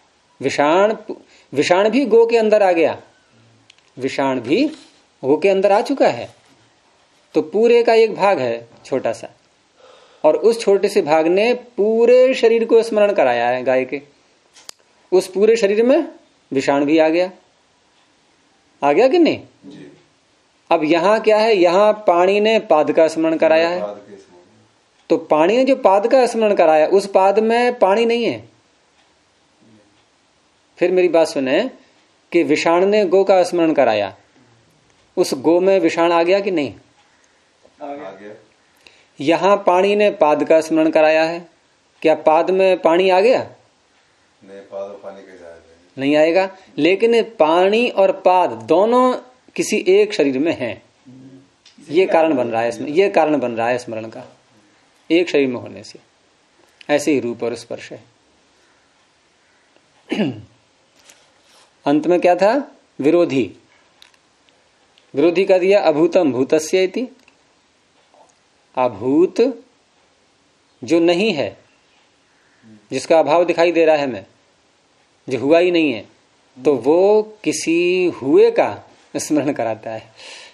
विषाण भी गो के अंदर आ गया, विषाण भी गो के अंदर आ चुका है, तो पूरे का एक भाग है छोटा सा, और उस छोटे से भाग ने पूरे शरीर को स्मरण कराया है गाय के। उस पूरे शरीर में विषाण भी आ गया कि नहीं जी। अब यहां क्या है, यहां पानी ने पाद का स्मरण कराया है, तो पानी ने जो पाद का स्मरण कराया उस पाद में पानी नहीं है। फिर मेरी बात सुने कि विषाण ने गो का स्मरण कराया, उस गो में विषाण आ गया कि नहीं? आ गया। यहां पानी ने पाद का स्मरण कराया है, क्या पाद में पानी आ गया? नहीं, पाद और पानी कैसे आएगा? नहीं आएगा। लेकिन पानी और पाद दोनों किसी एक शरीर में हैं, ये कारण बन रहा है इसमें, ये कारण बन रहा है स्मरण का, एक शरीर में होने से। ऐसे ही रूप और स्पर्श है। अंत में क्या था? विरोधी। विरोधी का दिया अभूतम भूतस्य इति। अभूत जो नहीं है, जिसका अभाव दिखाई दे रहा है हमें, जो हुआ ही नहीं है, तो वो किसी हुए का स्मरण कराता है।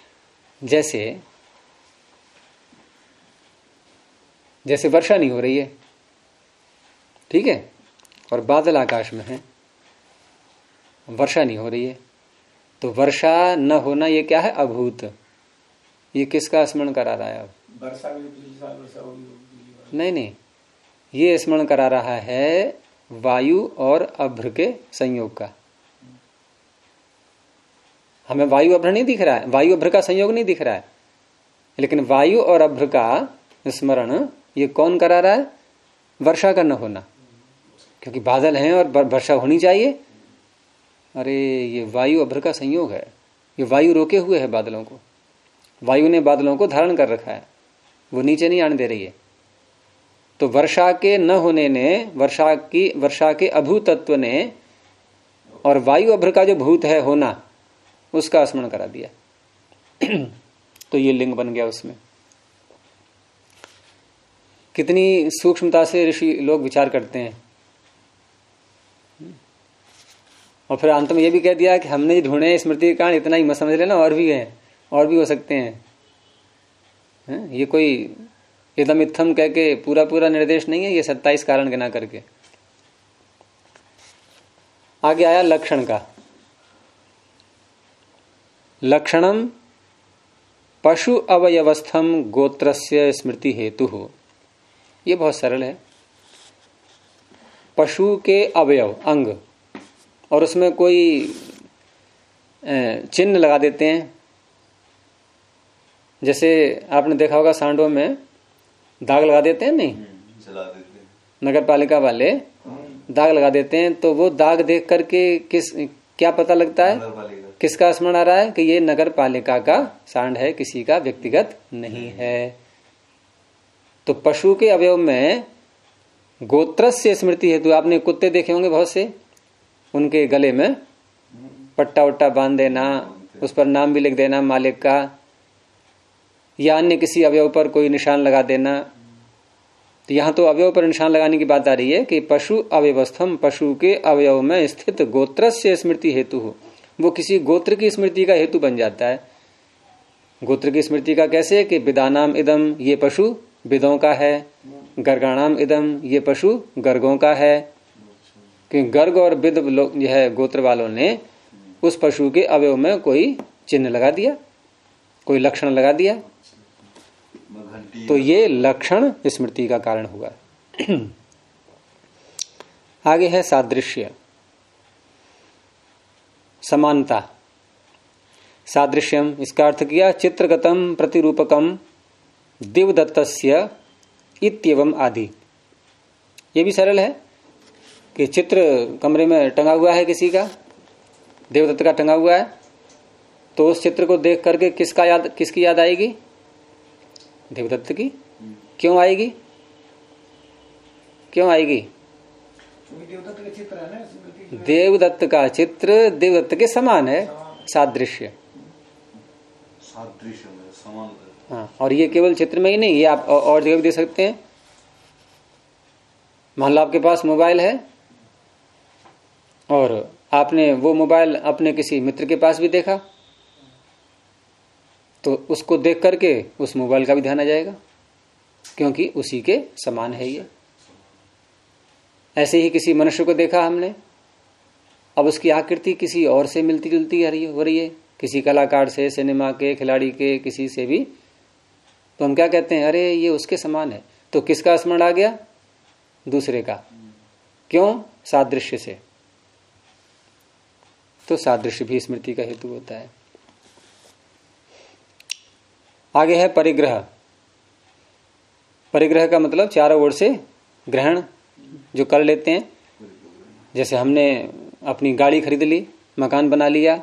जैसे वर्षा नहीं हो रही है, ठीक है, और बादल आकाश में है, वर्षा नहीं हो रही है, तो वर्षा न होना ये क्या है? अभूत। ये किसका स्मरण करा रहा है? अब वर्षा भी पिछले साल वर्षा होगी। नहीं, ये स्मरण करा रहा है वायु और अभ्र के संयोग का। हमें वायु अभ्र नहीं दिख रहा है, वायु अभ्र का संयोग नहीं दिख रहा है, लेकिन वायु और अभ्र का स्मरण ये कौन करा रहा है? वर्षा का न होना, क्योंकि बादल हैं और वर्षा होनी चाहिए। अरे ये वायु अभ्र का संयोग है, ये वायु रोके हुए है बादलों को, वायु ने बादलों को धारण कर रखा है, वो नीचे नहीं आने दे रही है। तो वर्षा के न होने ने, वर्षा के अभूतत्व ने और वायु अभ्र का जो भूत है होना, उसका स्मरण करा दिया। तो ये लिंग बन गया उसमें। कितनी सूक्ष्मता से ऋषि लोग विचार करते हैं। और फिर अंत में ये भी कह दिया कि हमने जो ढूंढे स्मृति कांड इतना ही मत समझ लेना, और भी है, और भी हो सकते हैं। ये कोई एकदम इत्थम कह के पूरा निर्देश नहीं है, ये 27 कारण गिना करके। आगे आया लक्षण का। लक्षणम पशु अवयवस्थम गोत्रस्य स्मृति हेतु हो। ये बहुत सरल है। पशु के अवयव, अंग, और उसमें कोई चिन्ह लगा देते हैं। जैसे आपने देखा होगा सांडों में दाग लगा देते हैं, नहीं जला देते हैं, नगर पालिका वाले दाग लगा देते हैं। तो वो दाग देख करके क्या पता लगता है? किसका स्मरण आ रहा है? कि ये नगर पालिका का सांड है, किसी का व्यक्तिगत नहीं है। तो पशु के अवयव में गोत्रस्य स्मृति हेतु, आपने कुत्ते देखे होंगे बहुत से, उनके गले में पट्टा वट्टा बांध देना, उस पर नाम भी लिख देना मालिक का, या अन्य किसी अवयव पर कोई निशान लगा देना। तो यहां तो अवयव पर निशान लगाने की बात आ रही है कि पशु अव्यवस्थम, पशु के अवयव में स्थित गोत्रस्य स्मृति हेतु हो, वो किसी गोत्र की स्मृति का हेतु बन जाता है। गोत्र की स्मृति का कैसे? कि विदानाम इदम, ये पशु विदों का है, गर्गाणाम इदम, ये पशु गर्गों का है। कि गर्ग और विद लोग जो है गोत्र वालों ने उस पशु के अवयव में कोई चिन्ह लगा दिया, कोई लक्षण लगा दिया, तो ये लक्षण स्मृति का कारण हुआ। आगे है सादृश्य, समानता। सादृश्यम, इसका अर्थ किया चित्रगतम प्रतिरूपकम दिवदत्तस्य इत्येवं आदि। ये भी सरल है कि चित्र कमरे में टंगा हुआ है किसी का, देवदत्त का टंगा हुआ है, तो उस चित्र को देख करके किसकी याद आएगी? देवदत्त की। क्यों आएगी? क्यों आएगी? देवदत्त का चित्र है ना, देवदत्त का चित्र देवदत्त के समान है। सादृश्य, सादृश्य में समान। हाँ, और ये केवल चित्र में ही नहीं, ये आप और जगह भी दे सकते हैं। मान लो आपके पास मोबाइल है और आपने वो मोबाइल अपने किसी मित्र के पास भी देखा, तो उसको देख करके उस मोबाइल का भी ध्यान आ जाएगा, क्योंकि उसी के समान है ये। ऐसे ही किसी मनुष्य को देखा हमने, अब उसकी आकृति किसी और से मिलती जुलती हो रही है, किसी कलाकार से, सिनेमा के खिलाड़ी के, किसी से भी, तो हम क्या कहते हैं? अरे ये उसके समान है। तो किसका स्मरण आ गया? दूसरे का। क्यों? सादृश्य से। तो सादृश्य भी स्मृति का हेतु होता है। आगे है परिग्रह। परिग्रह का मतलब चारों ओर से ग्रहण जो कर लेते हैं। जैसे हमने अपनी गाड़ी खरीद ली, मकान बना लिया,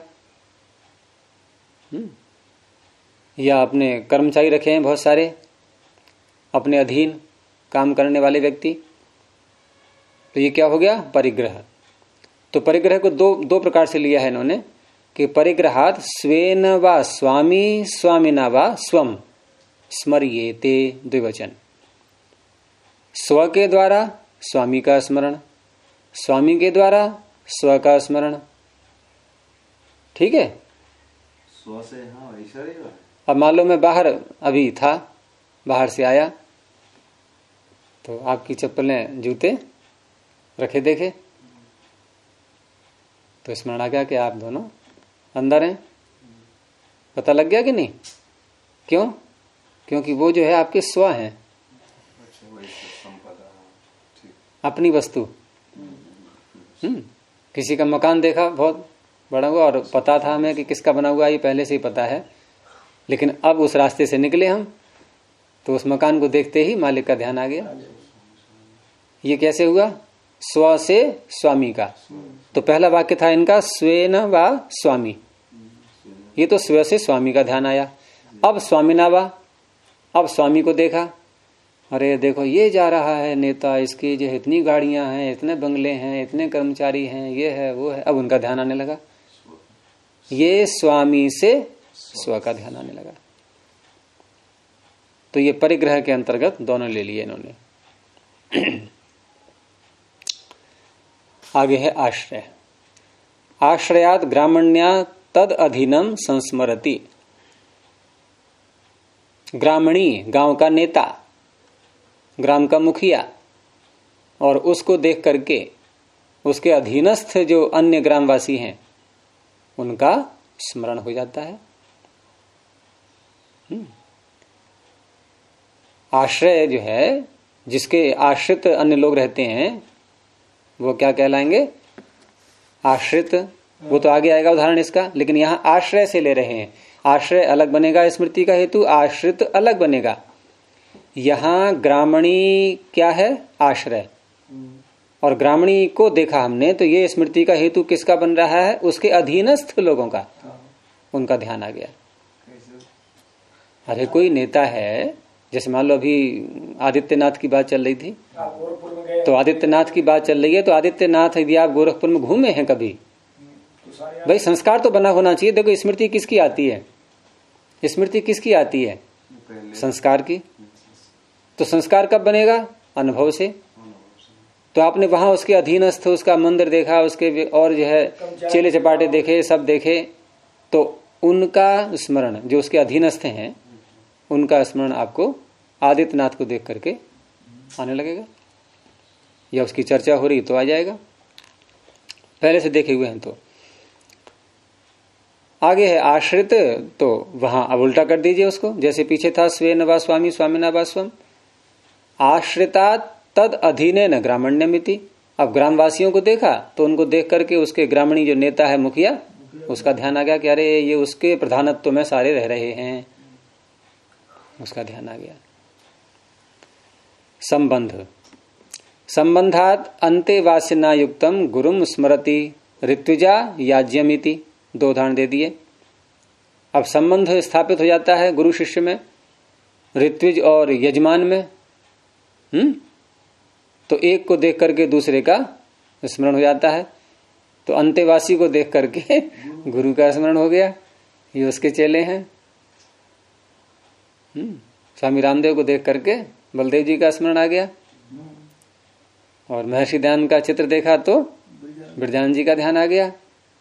या अपने कर्मचारी रखे हैं बहुत सारे अपने अधीन काम करने वाले व्यक्ति, तो ये क्या हो गया? परिग्रह। तो परिग्रह को दो प्रकार से लिया है इन्होंने कि परिग्रहात् स्वेन वा स्वामी स्वामिना वा स्वम स्मर्येते, द्विवचन। स्व के द्वारा स्वामी का स्मरण, स्वामी के द्वारा स्व का स्मरण। ठीक है? स्व से हाँ ऐसा ही है। अब मान लो मैं बाहर अभी था, बाहर से आया, तो आपकी चप्पलें जूते रखे देखे, तो स्मरण आ गया कि आप दोनों अंदर हैं। पता लग गया कि नहीं? क्यों? क्योंकि वो जो है आपके स्व हैं, अपनी वस्तु। किसी का मकान देखा बहुत बड़ा हुआ और पता था हमें कि किसका बना हुआ, ये पहले से ही पता है, लेकिन अब उस रास्ते से निकले हम, तो उस मकान को देखते ही मालिक का ध्यान आ गया। ये कैसे हुआ? स्व से स्वामी का। तो पहला वाक्य था इनका स्वेन वा स्वामी, ये तो स्व से स्वामी का ध्यान आया। अब स्वामिना वा, अब स्वामी को देखा, अरे देखो ये जा रहा है नेता, इसकी जो इतनी गाड़ियां हैं, इतने बंगले हैं, इतने कर्मचारी हैं, ये है वो है। अब उनका ध्यान आने लगा, ये स्वामी से स्व का ध्यान आने लगा। तो ये परिग्रह के अंतर्गत दोनों ले लिए इन्होंने। आगे है आश्रय। आश्रयात ग्रामण्या तद अधीनम संस्मरति। ग्रामणी गांव का नेता, ग्राम का मुखिया, और उसको देख करके उसके अधीनस्थ जो अन्य ग्रामवासी हैं उनका स्मरण हो जाता है। आश्रय जो है, जिसके आश्रित अन्य लोग रहते हैं, वो क्या कहलाएंगे? आश्रित। वो तो आगे आएगा उदाहरण इसका, लेकिन यहां आश्रय से ले रहे हैं। आश्रय अलग बनेगा स्मृति का हेतु, आश्रित अलग बनेगा। यहां ग्रामणी क्या है? आश्रय। और ग्रामणी को देखा हमने, तो ये स्मृति का हेतु किसका बन रहा है? उसके अधीनस्थ लोगों का, उनका ध्यान आ गया। अरे कोई नेता है, जैसे मान लो अभी आदित्यनाथ की बात चल रही थी, तो आदित्यनाथ की बात चल रही है, तो आदित्यनाथ यदि आप गोरखपुर में घूमे हैं कभी, भाई संस्कार तो बना होना चाहिए। देखो स्मृति किसकी आती है? स्मृति किसकी आती है? संस्कार की। तो संस्कार कब बनेगा? अनुभव से। तो आपने वहां उसके अधीनस्थ उसका मंदिर देखा, उसके और जो है चेले चपाटे देखे, सब देखे, तो उनका स्मरण, जो उसके अधीनस्थ हैं, उनका स्मरण आपको आदित्यनाथ को देख करके आने लगेगा, या उसकी चर्चा हो रही तो आ जाएगा, पहले से देखे हुए हैं तो। आगे है आश्रित, तो वहां अब उल्टा कर दीजिए उसको, जैसे पीछे था स्वेन वा स्वामी स्वामिना वा स्वम। आश्रिता तद अधीने न ग्रामण्यमिति। अब ग्रामवासियों को देखा, तो उनको देख करके उसके ग्रामीणी जो नेता है, मुखिया, उसका ध्यान आ गया कि अरे ये उसके प्रधानत्व में सारे रह रहे हैं, उसका ध्यान आ गया। संबंध। संबंधात अंतेवासिना युक्तम गुरुम स्मरति ऋत्विजा याज्यमिति। दो उदाहरण दे दिए। अब संबंध स्थापित हो जाता है गुरु शिष्य में, ऋत्विज और यजमान में। तो एक को देख करके दूसरे का स्मरण हो जाता है। तो अंतेवासी को देख करके गुरु का स्मरण हो गया, ये उसके चेले हैं। स्वामी रामदेव को देख करके बलदेव जी का स्मरण आ गया, और महर्षि दयानंद का चित्र देखा तो बिरजानंद जी का ध्यान आ गया।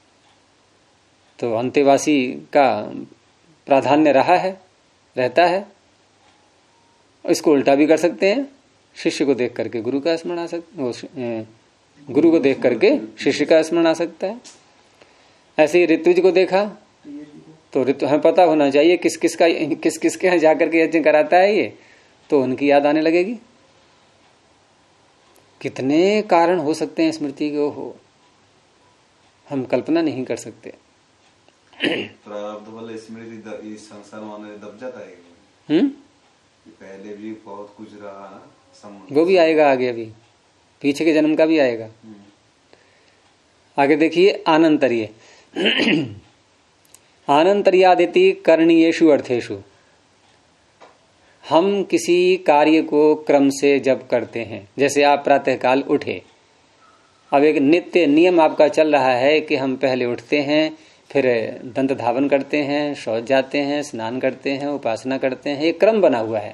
तो अंतेवासी का प्राधान्य रहा है, रहता है। इसको उल्टा भी कर सकते हैं, शिष्य को देख करके गुरु का स्मरण आ सकता, गुरु को देख करके शिष्य का स्मरण आ सकता है। ऐसे ही ऋत्विज को देखा तो हमें पता होना चाहिए किस किस के यहाँ जाकर के यज्ञ कराता है ये, तो उनकी याद आने लगेगी। कितने कारण हो सकते हैं स्मृति के, हो हम कल्पना नहीं कर सकते। प्रारब्ध वाले स्मृति इस संसार में दब जाता है। पहले भी बहुत कुछ रहा ना, वो भी आएगा आगे, अभी पीछे के जन्म का भी आएगा। आगे देखिए आनंतर्य। आनंतर्यादिति करणीयेषु अर्थेषु, हम किसी कार्य को क्रम से जब करते हैं, जैसे आप प्रातःकाल उठे, अब एक नित्य नियम आपका चल रहा है कि हम पहले उठते हैं, फिर दंत धावन करते हैं, शौच जाते हैं, स्नान करते हैं, उपासना करते हैं, एक क्रम बना हुआ है।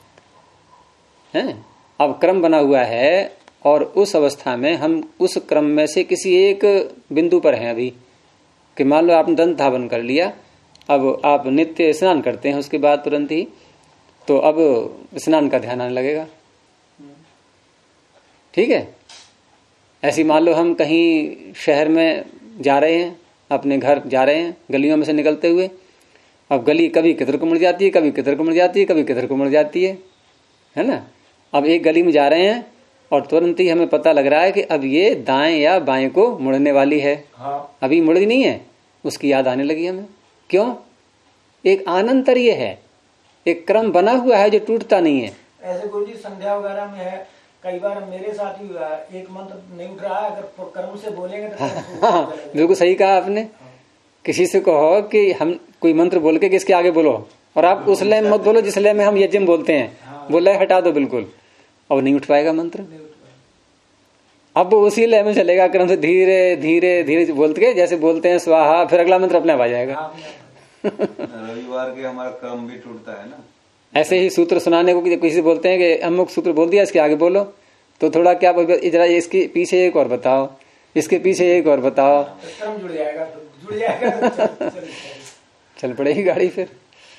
अब क्रम बना हुआ है और उस अवस्था में हम उस क्रम में से किसी एक बिंदु पर हैं अभी, कि मान लो आपने दंत धावन कर लिया, अब आप नित्य स्नान करते हैं उसके बाद तुरंत ही, तो अब स्नान का ध्यान आने लगेगा। ठीक है। ऐसी मान लो हम कहीं शहर में जा रहे हैं, अपने घर जा रहे हैं, गलियों में से निकलते हुए, अब गली कभी किधर को मुड़ जाती है, कभी किधर को मुड़ जाती है, कभी किधर को मुड़ जाती है ना। अब एक गली में जा रहे हैं और तुरंत ही हमें पता लग रहा है कि अब ये दाएं या बाएं को मुड़ने वाली है। हाँ। अभी मुड़ी नहीं है, उसकी याद आने लगी हमें। क्यों? एक आनंतर्य है, एक क्रम बना हुआ है जो टूटता नहीं है। ऐसे गुरु जी संध्या वगैरह में है, कई बार मेरे साथ भी हुआ है, एक मंत्र नहीं उठ रहा है, अगर क्रम से बोलेंगे तो हाँ, बिल्कुल सही कहा आपने। किसी से कहो कि हम कोई मंत्र बोल के किसके आगे बोलो, और आप उस लय में मत बोलो जिस लय में हम यज्ञ बोलते हैं, वो लय हटा दो बिल्कुल, और नहीं उठ पाएगा मंत्र। अब वो उसी लय में चलेगा, क्रम से धीरे धीरे धीरे बोलते के, जैसे बोलते हैं स्वाहा, फिर अगला मंत्र अपने आप आ जाएगा। रविवार के हमारा क्रम भी टूटता है ना। ऐसे ही सूत्र सुनाने को किसी से बोलते हैं कि अमुक सूत्र बोल दिया, इसके आगे बोलो, तो थोड़ा क्या जरा इसके पीछे एक और बताओ, इसके पीछे एक और बताओ, जुड़ जाएगा। चल पड़ेगी गाड़ी। फिर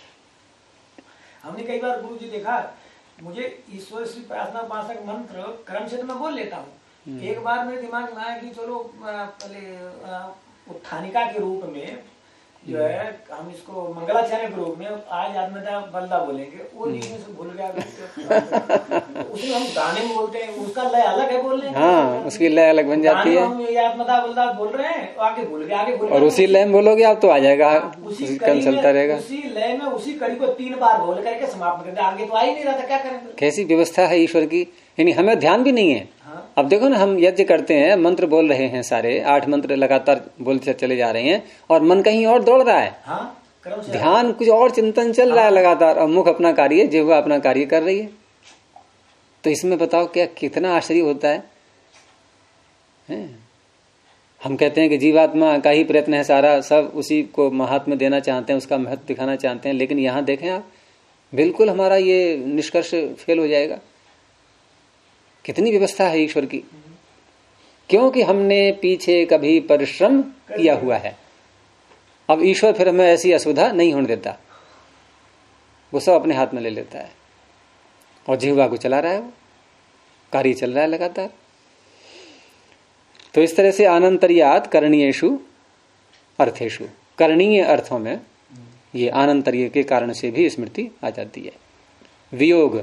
हमने कई बार गुरु जी देखा, मुझे ईश्वर से प्रार्थना उपासक मंत्र क्रम से तो मैं बोल लेता हूँ। एक बार मेरे दिमाग में आया कि चलो पहले उत्थानिका के रूप में जो है हम इसको मंगलाचरण के रूप में आज आत्मदा बल्ला बोलेंगे, वो जी से भूल गया। उसमें हम गाने में बोलते हैं, उसका लय अलग है बोलने। हाँ, उसकी लय अलग बन जाती है। हम आत्मदा बल्ला बोल रहे हैं, आगे भूल गए, और उसी लय में बोलोगे आप तो आ जाएगा, उसी कल चलता रहेगा। उसी लय में उसी कड़ी को 3 बार बोल करके समाप्त कर दे, आगे तो आ ही नहीं रहा था, क्या करें। कैसी व्यवस्था है ईश्वर की, यानी हमें ध्यान भी नहीं है। अब देखो ना, हम यज्ञ करते हैं, मंत्र बोल रहे हैं, सारे 8 मंत्र लगातार बोलते चले जा रहे हैं, और मन कहीं और दौड़ रहा है। हाँ, ध्यान कुछ और, चिंतन चल रहा है लगातार, और मुख अपना कार्य, जिह्वा अपना कार्य कर रही है। तो इसमें बताओ क्या कितना आश्चर्य होता है। हम कहते हैं कि जीवात्मा का ही प्रयत्न है सारा, सब उसी को महात्म्य देना चाहते हैं, उसका महत्व दिखाना चाहते हैं, लेकिन यहाँ देखें आप, बिल्कुल हमारा ये निष्कर्ष फेल हो जाएगा। कितनी व्यवस्था है ईश्वर की, क्योंकि हमने पीछे कभी परिश्रम किया हुआ है। अब ईश्वर फिर हमें ऐसी असुविधा नहीं होने देता, वो सब अपने हाथ में ले लेता है, और जिह्वा को चला रहा है, वो कार्य चल रहा है लगातार। तो इस तरह से आनंतर्यात करणीयेषु अर्थेषु, करणीय अर्थों में ये आनंतर्य के कारण से भी स्मृति आ जाती है। वियोग,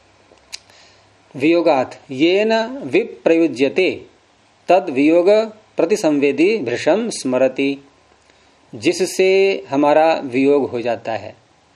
वियोगात येन विप्रयुज्यते तद वियोग प्रतिसंवेदी भृशम स्मरति, जिससे हमारा वियोग हो जाता है।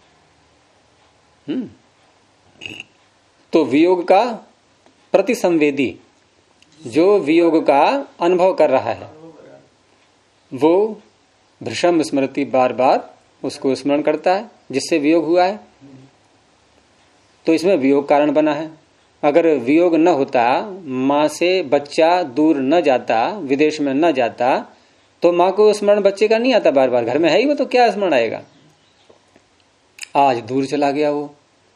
तो वियोग का प्रतिसंवेदी, जो वियोग का अनुभव कर रहा है, वो भृशम स्मृति, बार बार उसको स्मरण करता है, जिससे वियोग हुआ है। तो इसमें वियोग कारण बना है। अगर वियोग न होता, माँ से बच्चा दूर न जाता, विदेश में न जाता, तो माँ को स्मरण बच्चे का नहीं आता, बार बार घर में है ही वो, तो क्या स्मरण आएगा। आज दूर चला गया वो,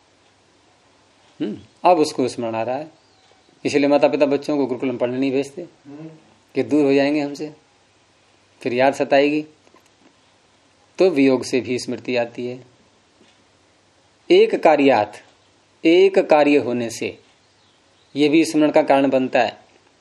अब उसको स्मरण आ रहा है। इसलिए माता पिता बच्चों को गुरुकुलम पढ़ने नहीं भेजते कि दूर हो जाएंगे हमसे, फिर याद सताएगी। तो वियोग से भी स्मृति आती है। एक कार्यात, एक कार्य होने से ये भी स्मरण का कारण बनता है।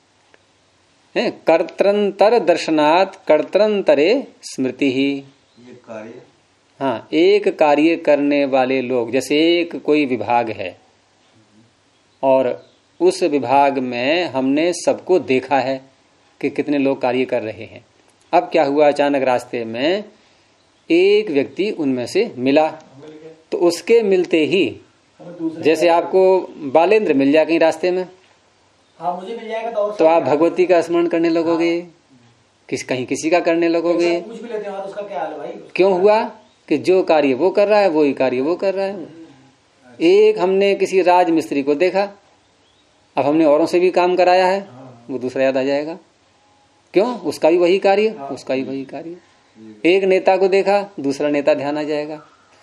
कर्तृंतर दर्शनात् कर्तृंतरे स्मृति ही। ये कार्य, हाँ, एक कार्य करने वाले लोग, जैसे एक कोई विभाग है और उस विभाग में हमने सबको देखा है कि कितने लोग कार्य कर रहे हैं। अब क्या हुआ, अचानक रास्ते में एक व्यक्ति उनमें से मिला, तो उसके मिलते ही जैसे आपको बालेंद्र मिल जाए कहीं रास्ते में, हाँ मुझे मिल जाएगा तो आप भगवती का स्मरण करने लगोगे, कहीं किसी का करने लगोगे। पूछ भी लेते हैं उसका क्या हाल है भाई। क्यों हुआ कि जो कार्य वो कर रहा है वही कार्य वो कर रहा है। एक हमने किसी राज मिस्त्री को देखा, अब हमने औरों से भी काम कराया है, वो दूसरा याद आ जाएगा। क्यों, उसका भी वही कार्य, उसका भी वही कार्य। एक नेता को देखा, दूसरा नेता ध्यान आ जाएगा।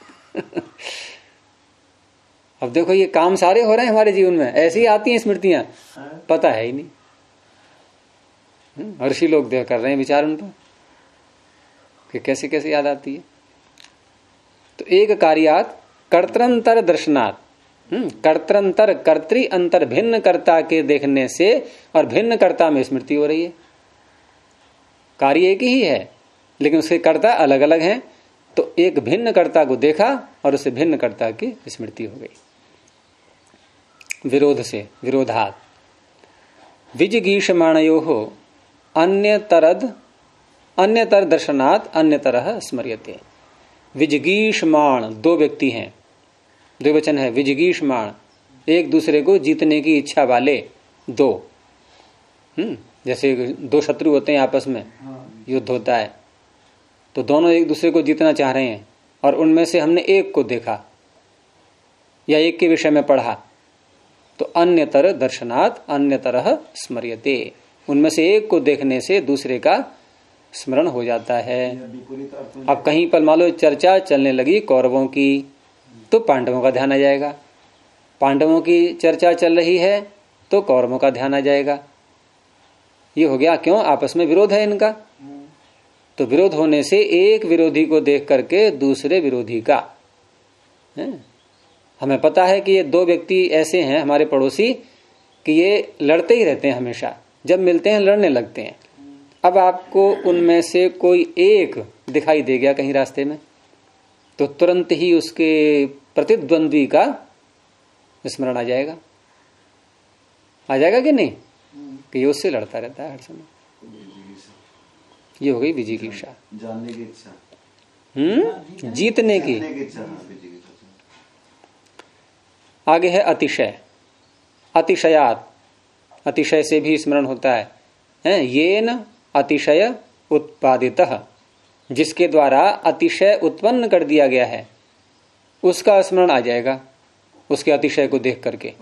अब देखो ये काम सारे हो रहे हैं हमारे जीवन में, ऐसी ही आती हैं स्मृतियां, पता है ही नहीं। ऋषि लोग देख कर रहे हैं विचार उन पर कि कैसे कैसे याद आती है। तो एक कार्यात कर्तृंतर दर्शनात्, कर्तृंतर कर्तृ अंतर भिन्न कर्ता के देखने से और भिन्न कर्ता में स्मृति हो रही है। कार्य एक ही है लेकिन उसके कर्ता अलग अलग हैं, तो एक भिन्न कर्ता को देखा और उससे भिन्न कर्ता की स्मृति हो गई। विरोध से, विरोधात विजिगीषमाणयोः अन्यतर दर्शनात् अन्यतरः स्मर्यते। विजिगीषमाण, दो व्यक्ति हैं, द्विवचन है विजिगीषमाण, एक दूसरे को जीतने की इच्छा वाले दो। जैसे दो शत्रु होते हैं आपस में, युद्ध होता है, तो दोनों एक दूसरे को जीतना चाह रहे हैं और उनमें से हमने एक को देखा या एक के विषय में पढ़ा, तो अन्यतर दर्शनात् अन्यतरः स्मर्यते। उनमें से एक को देखने से दूसरे का स्मरण हो जाता है। अब कहीं पर मान लो चर्चा चलने लगी कौरवों की, तो पांडवों का ध्यान आ जाएगा। पांडवों की चर्चा चल रही है तो कौरवों का ध्यान आ जाएगा। ये हो गया, क्यों, आपस में विरोध है इनका। तो विरोध होने से एक विरोधी को देख करके दूसरे विरोधी का, हमें पता है कि ये दो व्यक्ति ऐसे हैं हमारे पड़ोसी कि ये लड़ते ही रहते हैं, हमेशा जब मिलते हैं लड़ने लगते हैं। अब आपको उनमें से कोई एक दिखाई दे गया कहीं रास्ते में, तो तुरंत ही उसके प्रतिद्वंद्वी का स्मरण आ जाएगा कि नहीं, कि ये उससे लड़ता रहता है हर समय। ये हो गई विजिगीषा, जानने की इच्छा, जीतने की। आगे है अतिशय, अतिशयात, अतिशय से भी स्मरण होता है। येन अतिशय उत्पादितः, जिसके द्वारा अतिशय उत्पन्न कर दिया गया है उसका स्मरण आ जाएगा, उसके अतिशय को देख करके।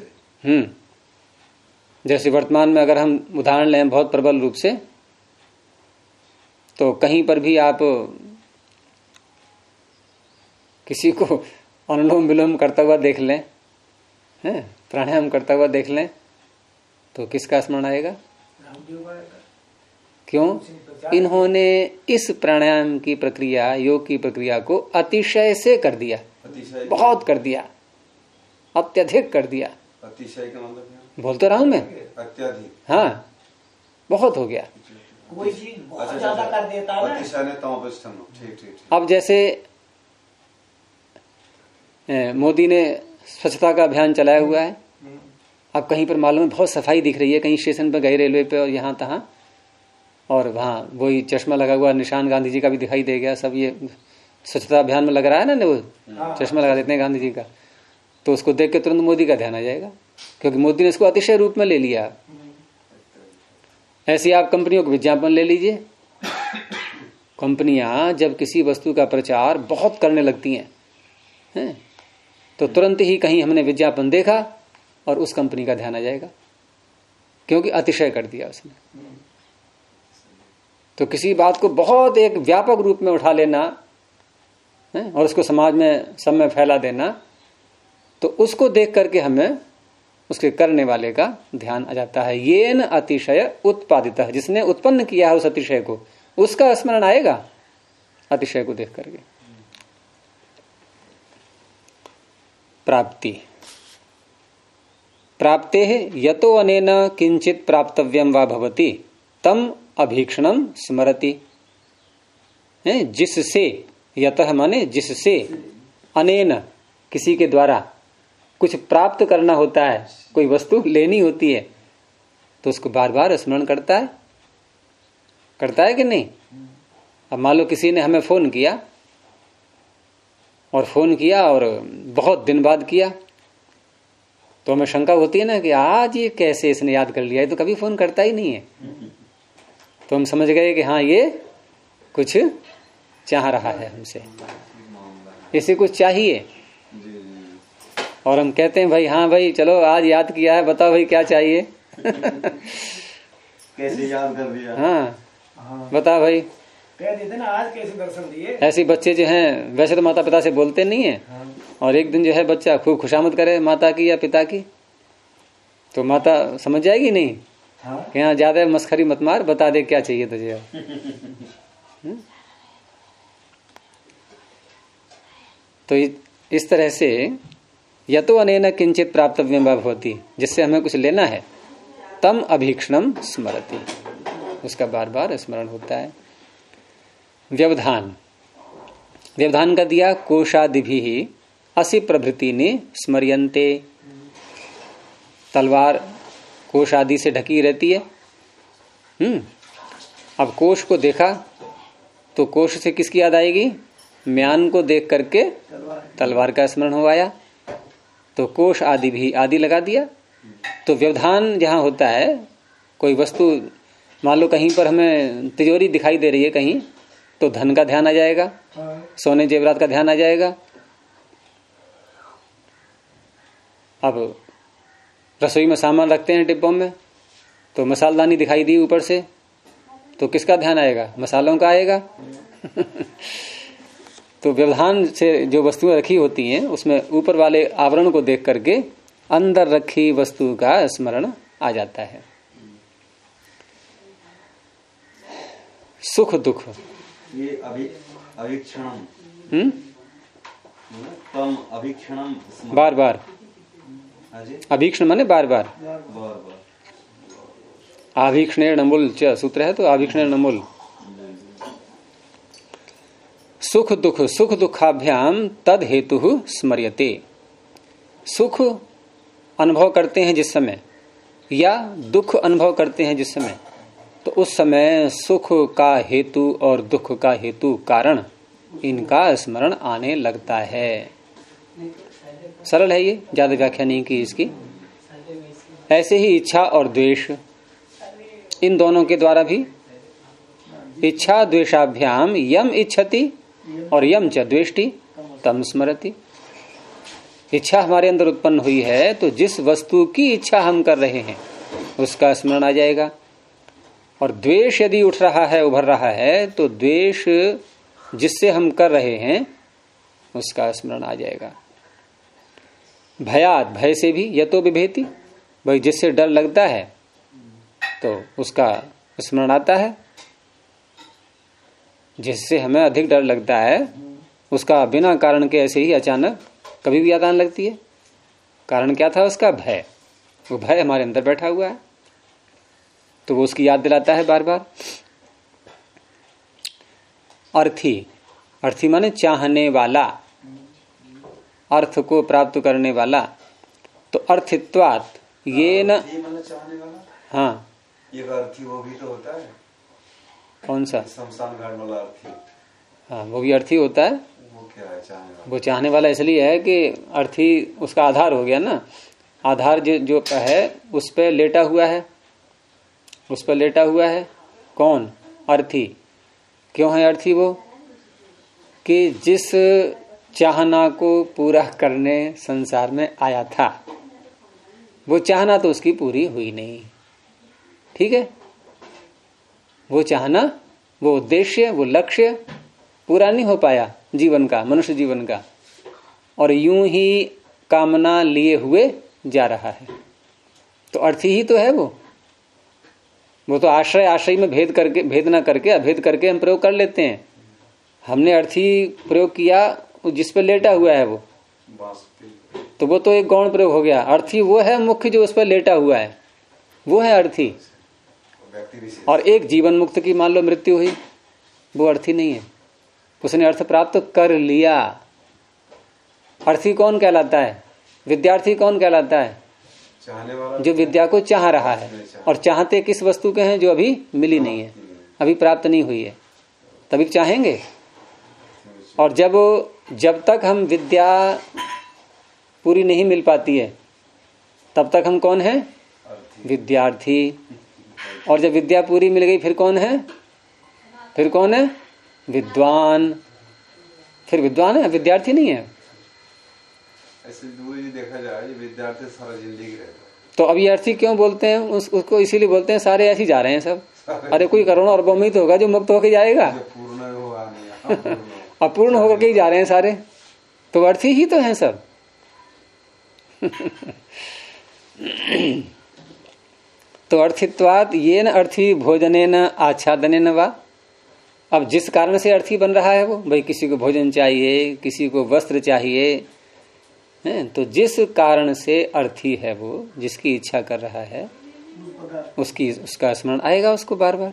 जैसे वर्तमान में अगर हम उदाहरण लें बहुत प्रबल रूप से, तो कहीं पर भी आप किसी को अनुलोम विलोम करता हुआ देख लें, प्राणायाम करता हुआ देख लें, तो किसका स्मरण आएगा? क्यों? इन्होंने इस प्राणायाम की प्रक्रिया, योग की प्रक्रिया को अतिशय से कर दिया, बहुत कर दिया, अत्यधिक कर दिया। अतिशय का मतलब बोल तो रहा हूं मैं, अत्यधिक। हाँ, बहुत हो गया। कोई चीज बहुत ज्यादा कर देता है। अतिशय ने तमोपस्थम। ठीक। अब जैसे मोदी ने स्वच्छता का अभियान चलाया हुआ है, अब कहीं पर मालूम है बहुत सफाई दिख रही है, कहीं स्टेशन पर गए रेलवे पे और यहाँ तहां, और वहां वही चश्मा लगा हुआ निशान गांधी जी का भी दिखाई दे गया। सब ये स्वच्छता अभियान में लग रहा है ना, वो चश्मा लगा देते हैं गांधी जी का, तो उसको देख के तुरंत मोदी का ध्यान आ जाएगा, क्योंकि मोदी ने इसको अतिशय रूप में ले लिया। ऐसे आप कंपनियों को विज्ञापन ले लीजिए, कंपनियां जब किसी वस्तु का प्रचार बहुत करने लगती हैं, तो तुरंत ही कहीं हमने विज्ञापन देखा और उस कंपनी का ध्यान आ जाएगा, क्योंकि अतिशय कर दिया उसने। तो किसी बात को बहुत एक व्यापक रूप में उठा लेना और उसको समाज में सब में फैला देना, तो उसको देख करके हमें उसके करने वाले का ध्यान आ जाता है। येन अतिशय उत्पादित, जिसने उत्पन्न किया है उस अतिशय को, उसका स्मरण आएगा अतिशय को देख करके। प्राप्ति, प्राप्ते यतो अनेन किंचित प्राप्तव्यम वा भवति तम अभीक्षणम स्मरति। जिससे, यतः माने जिससे, अनेन किसी के द्वारा, कुछ प्राप्त करना होता है, कोई वस्तु लेनी होती है, तो उसको बार बार स्मरण करता है कि नहीं। अब मान लो किसी ने हमें फोन किया और बहुत दिन बाद किया, तो हमें शंका होती है ना कि आज ये कैसे इसने याद कर लिया, ये तो कभी फोन करता ही नहीं है। तो हम समझ गए कि हाँ, ये कुछ चाह रहा है हमसे, इसे कुछ चाहिए। और हम कहते हैं भाई, हाँ भाई चलो आज याद किया है, बताओ भाई क्या चाहिए। कैसे याद कर दिया। हाँ बता भाई, कह देते ना आज कैसे दर्शन दिए। ऐसे बच्चे जो हैं वैसे तो माता पिता से बोलते नहीं है, और एक दिन जो है बच्चा खूब खुशामद करे माता की या पिता की, तो माता समझ जाएगी नहीं कि हाँ ज्यादा मस्खरी मत मार, बता दे क्या चाहिए तुझे। तो इस तरह से यतो अनेन किंचित प्राप्तव्यम भवति, जिससे हमें कुछ लेना है, तम अभीक्षणम स्मरति, उसका बार बार स्मरण होता है। व्यवधान का दिया, कोशादिभिः असि प्रभृति ने स्मर्यन्ते। तलवार कोश आदि से ढकी रहती है। अब कोश को देखा तो कोश से किसकी याद आएगी? म्यान को देख करके तलवार का स्मरण हो आया, तो कोश आदि भी आदि लगा दिया। तो व्यवधान जहां होता है, कोई वस्तु मान लो कहीं पर हमें तिजोरी दिखाई दे रही है कहीं, तो धन का ध्यान आ जाएगा, सोने जेवरात का ध्यान आ जाएगा। अब रसोई में सामान रखते हैं डिब्बों में, तो मसालदानी दिखाई दी ऊपर से, तो किसका ध्यान आएगा? मसालों का आएगा। तो व्यवधान से जो वस्तुएं रखी होती हैं उसमें ऊपर वाले आवरण को देख करके अंदर रखी वस्तु का स्मरण आ जाता है। सुख दुख, ये अभीक्षणम तम अभीक्षणम बार बार, अभीक्षण माने बार बार, आभीक्षणेन मूल च सूत्र है, तो आभीक्षणेन मूल। सुख दुख, सुख दुखाभ्याम तद हेतु स्मर्यते। सुख अनुभव करते हैं जिस समय, या दुख अनुभव करते हैं जिस समय, तो उस समय सुख का हेतु और दुख का हेतु कारण, इनका स्मरण आने लगता है। सरल है, ये ज्यादा व्याख्या नहीं की इसकी। ऐसे ही इच्छा और द्वेष, इन दोनों के द्वारा भी, इच्छा द्वेषाभ्याम यम इच्छति और यम च द्वेष्टि तम स्मरति। इच्छा हमारे अंदर उत्पन्न हुई है, तो जिस वस्तु की इच्छा हम कर रहे हैं उसका स्मरण आ जाएगा। और द्वेष यदि उठ रहा है, उभर रहा है, तो द्वेष जिससे हम कर रहे हैं उसका स्मरण आ जाएगा। भयात, भय से भी यतो बिभेति, भाई जिससे डर लगता है तो उसका स्मरण आता है। जिससे हमें अधिक डर लगता है उसका बिना कारण के ऐसे ही अचानक कभी भी याद आने लगती है। कारण क्या था उसका? भय। वो भय हमारे अंदर बैठा हुआ है, तो वो उसकी याद दिलाता है बार बार। अर्थी, अर्थी माने चाहने वाला, अर्थ को प्राप्त करने वाला। तो अर्थित्वात ये न, हाँ ये अर्थी वो भी तो होता है। कौन सा? शमशान घाट वाला अर्थी। हाँ, वो भी अर्थी होता है। वो क्या है? चाहने वाला। वो चाहने वाला इसलिए है कि अर्थी उसका आधार हो गया ना। आधार जो है उस पर लेटा हुआ है, उस पर लेटा हुआ है कौन? अर्थी। क्यों है अर्थी वो? कि जिस चाहना को पूरा करने संसार में आया था, वो चाहना तो उसकी पूरी हुई नहीं। ठीक है, वो चाहना, वो उद्देश्य, वो लक्ष्य पूरा नहीं हो पाया जीवन का, मनुष्य जीवन का, और यूं ही कामना लिए हुए जा रहा है। तो अर्थी ही तो है वो तो आश्रय में भेद ना करके अभेद करके हम प्रयोग कर लेते हैं। हमने अर्थी प्रयोग किया जिस पर लेटा हुआ है वो, तो वो तो एक गौण प्रयोग हो गया। अर्थी वो है मुख्य जो उस पर लेटा हुआ है, वो है अर्थी। और एक जीवन मुक्त की मान लो मृत्यु हुई, वो अर्थी नहीं है, उसने अर्थ प्राप्त कर लिया। अर्थी कौन कहलाता है? विद्यार्थी कौन कहलाता है? चाहने वाला, जो विद्या को चाह रहा है। और चाहते किस वस्तु के हैं? जो अभी मिली नहीं है, अभी प्राप्त नहीं हुई है, तभी चाहेंगे। और जब तक हम विद्या पूरी नहीं मिल पाती है तब तक हम कौन है? विद्यार्थी। और जब विद्या पूरी मिल गई फिर कौन है? फिर कौन है? विद्वान। फिर विद्वान है, विद्यार्थी नहीं है। ऐसे देखा जाए विद्यार्थी सारा जिंदगी रहता है। तो अभी अर्थी क्यों बोलते हैं उसको? इसीलिए बोलते हैं सारे ऐसे जा रहे हैं सब। अरे कोई करोड़ों अरबों में ही तो होगा जो मुक्त होकर जाएगा। पूर्ण हुआ नहीं, अपूर्ण होकर के ही जा रहे हैं सारे, तो अर्थी ही तो हैं सब। तो अर्थित्वात ये न अर्थी भोजने न आच्छादने न वा। अब जिस कारण से अर्थी बन रहा है वो, भाई किसी को भोजन चाहिए, किसी को वस्त्र चाहिए, है, तो जिस कारण से अर्थी है वो, जिसकी इच्छा कर रहा है, उसका स्मरण आएगा उसको बार बार।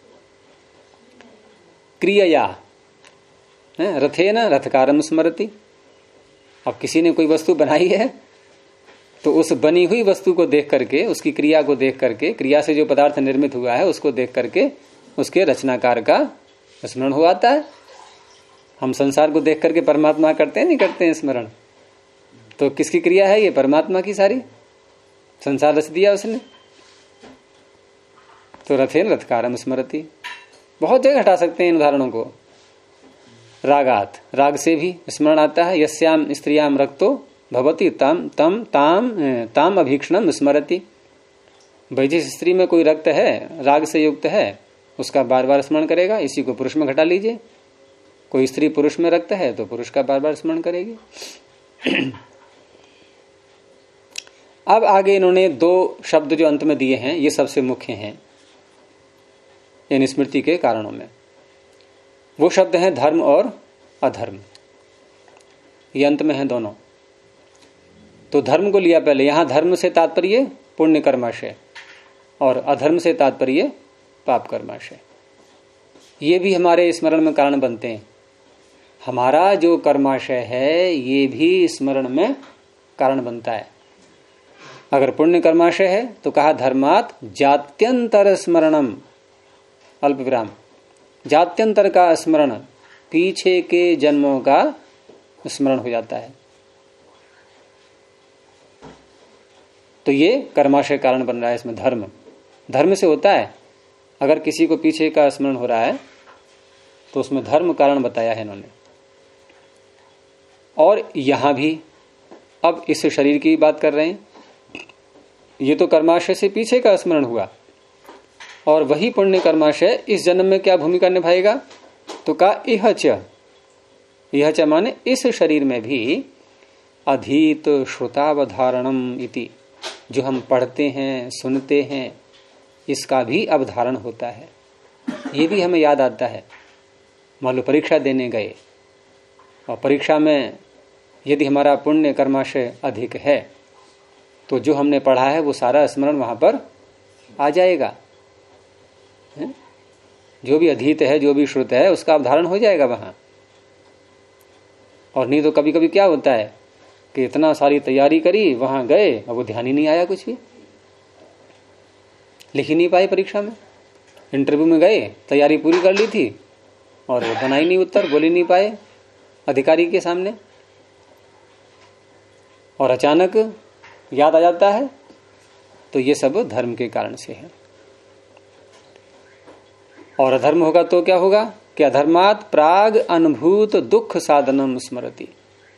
क्रिया रथेन रथकारम स्मरति। अब किसी ने कोई वस्तु बनाई है तो उस बनी हुई वस्तु को देख करके, उसकी क्रिया को देख करके, क्रिया से जो पदार्थ निर्मित हुआ है उसको देख करके उसके रचनाकार का स्मरण हो आता है। हम संसार को देख करके परमात्मा करते हैं, नहीं करते हैं स्मरण? तो किसकी क्रिया है ये? परमात्मा की सारी। संसार रच दिया उसने। तो रथेन रथकारम स्मरति। बहुत जगह हटा सकते हैं इन उदाहरणों को। रागात, राग से भी स्मरण आता है। यस्याम स्त्रियाम रक्तो भवती ताम अभीक्षणम स्मरति। भाई जिस स्त्री में कोई रक्त है, राग से युक्त है, उसका बार बार स्मरण करेगा। इसी को पुरुष में घटा लीजिए। कोई स्त्री पुरुष में रक्त है तो पुरुष का बार बार स्मरण करेगी। अब आगे इन्होंने दो शब्द जो अंत में दिए हैं, ये सबसे मुख्य हैं इन स्मृति के कारणों में। वो शब्द हैं धर्म और अधर्म। ये अंत में हैं दोनों। तो धर्म को लिया पहले। यहां धर्म से तात्पर्य पुण्य कर्माशय और अधर्म से तात्पर्य पाप कर्माशय। ये भी हमारे स्मरण में कारण बनते हैं। हमारा जो कर्माशय है ये भी स्मरण में कारण बनता है। अगर पुण्य कर्माशय है तो कहा धर्मात जात्यंतर स्मरणम, अल्प विराम, जात्यंतर का स्मरण, पीछे के जन्मों का स्मरण हो जाता है। तो ये कर्माशय कारण बन रहा है इसमें। धर्म से होता है। अगर किसी को पीछे का स्मरण हो रहा है तो उसमें धर्म कारण बताया है इन्होंने। और यहां भी अब इस शरीर की बात कर रहे हैं। ये तो कर्माशय से पीछे का स्मरण हुआ, और वही पुण्य कर्माशय इस जन्म में क्या भूमिका निभाएगा? तो कहा इह च माने इस शरीर में भी अधीत श्रुतावधारणम इति, जो हम पढ़ते हैं, सुनते हैं, इसका भी अवधारण होता है। ये भी हमें याद आता है। मान लो परीक्षा देने गए और परीक्षा में यदि हमारा पुण्य कर्माशय अधिक है तो जो हमने पढ़ा है वो सारा स्मरण वहां पर आ जाएगा। जो भी अधीत है, जो भी श्रुत है, उसका अवधारण हो जाएगा वहां। और नहीं तो कभी कभी क्या होता है कि इतना सारी तैयारी करी, वहां गए और वो ध्यान ही नहीं आया, कुछ भी लिख ही नहीं पाए परीक्षा में। इंटरव्यू में गए, तैयारी पूरी कर ली थी और वो बनाई नहीं, उत्तर बोल ही नहीं पाए अधिकारी के सामने, और अचानक याद आ जाता है। तो ये सब धर्म के कारण से है। और अधर्म होगा तो क्या होगा कि अधर्मात प्राग अनुभूत दुख साधनम स्मरति।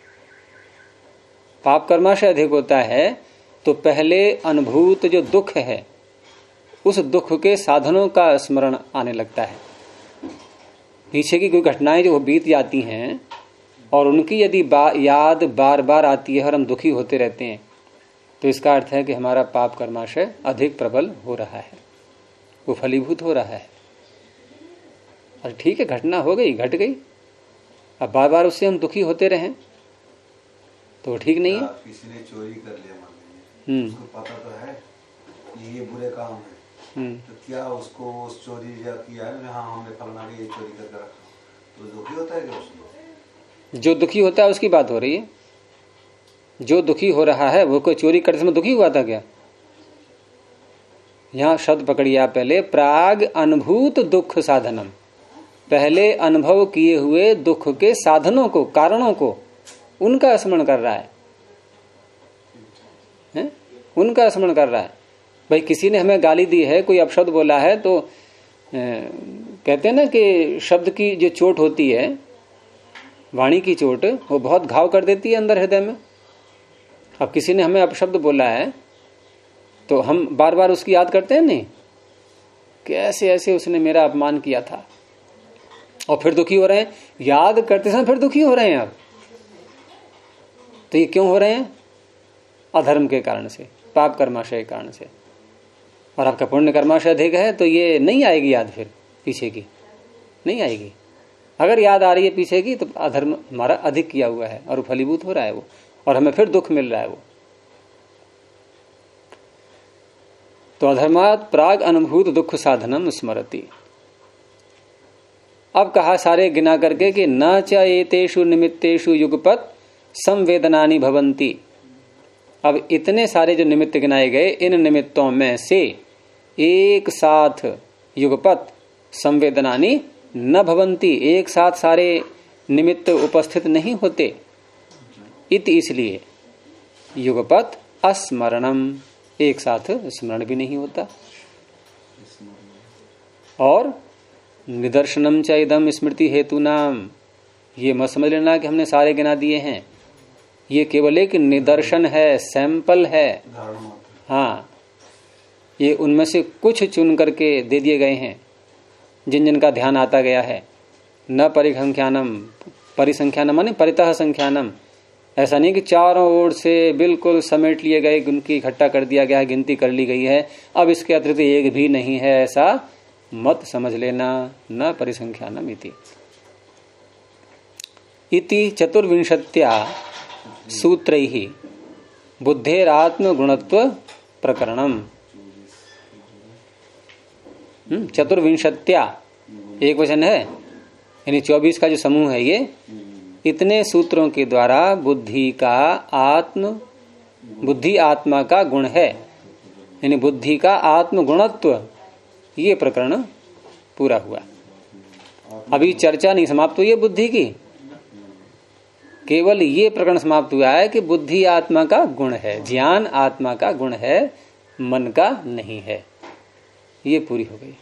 पाप कर्माशय अधिक होता है तो पहले अनुभूत जो दुख है उस दुख के साधनों का स्मरण आने लगता है। पीछे की कोई घटनाएं जो बीत जाती हैं और उनकी यदि याद बार बार आती है और हम दुखी होते रहते हैं तो इसका अर्थ है कि हमारा पाप कर्माशय अधिक प्रबल हो रहा है, वो फलीभूत हो रहा है। और ठीक है, घटना हो गई, घट गई, अब बार बार उससे हम दुखी होते रहें तो ठीक नहीं है। किसी ने चोरी कर लिया, मान लीजिए, उसको पता तो है ये बुरे काम है, तो क्या उसको उस चोरी या किया है, हाँ हमने फलना ये चोरी करके रखा, तो दुखी होता है क्या उसको? जो दुखी होता है उसकी बात हो रही है। जो दुखी हो रहा है वो कोई चोरी करते समय दुखी हुआ था क्या? यहां शब्द पकड़िए आप पहले, प्राग अनुभूत दुख साधनम, पहले अनुभव किए हुए दुख के साधनों को, कारणों को, उनका स्मरण कर रहा है, उनका स्मरण कर रहा है। भाई किसी ने हमें गाली दी है, कोई अपशब्द बोला है, तो कहते हैं ना कि शब्द की जो चोट होती है, वाणी की चोट, वो बहुत घाव कर देती है अंदर हृदय में। अब किसी ने हमें अपशब्द बोला है तो हम बार बार उसकी याद करते हैं नहीं, कि ऐसे ऐसे उसने मेरा अपमान किया था, और फिर दुखी हो रहे हैं, याद करते समय फिर दुखी हो रहे हैं। अब तो ये क्यों हो रहे हैं? अधर्म के कारण से, पाप कर्माशय के कारण से। और आपका पुण्य कर्माशय अधिक है तो ये नहीं आएगी याद, फिर पीछे की नहीं आएगी। अगर याद आ रही है पीछे की, तो अधर्म हमारा अधिक किया हुआ है और फलीभूत हो रहा है वो, और हमें फिर दुख मिल रहा है वो। तो अधर्मात् प्राग अनुभूत दुख साधनम स्मरति। अब कहा सारे गिना करके कि न च एतेषु निमित्तेषु युगपत् संवेदनानि भवन्ति। अब इतने सारे जो निमित्त गिनाए गए, इन निमित्तों में से एक साथ युगपत् संवेदनानि न भवन्ति, एक साथ सारे निमित्त उपस्थित नहीं होते। इति, इसलिए युगपत् अस्मरणम, एक साथ स्मरण भी नहीं होता। और निदर्शनम च इदम स्मृति हेतु नाम, ये मत समझ लेना कि हमने सारे गिना दिए हैं, ये केवल एक निदर्शन है, सैंपल है। हाँ, ये उनमें से कुछ चुन करके दे दिए गए हैं जिन जिन का ध्यान आता गया है। न परिसंख्यानम, परिसंख्यानम माने परितः संख्यानम, ऐसा नहीं कि चारों ओर से बिल्कुल समेट लिए गए, उनकी इकट्ठा कर दिया गया है, गिनती कर ली गई है, अब इसके अतिरिक्त एक भी नहीं है, ऐसा मत समझ लेना। न परिसंख्यानम इति चतुर्विंशत्या सूत्रैहि बुद्धेरात्म गुणत्व प्रकरणम। चतुर्विंशत्या एक वचन है, यानी 24 का जो समूह है, ये इतने सूत्रों के द्वारा बुद्धि आत्मा का गुण है, यानी बुद्धि का आत्म गुणत्व, ये प्रकरण पूरा हुआ। अभी चर्चा नहीं समाप्त हुई है बुद्धि की, केवल ये प्रकरण समाप्त हुआ है कि बुद्धि आत्मा का गुण है, ज्ञान आत्मा का गुण है, मन का नहीं है। ये पूरी हो गई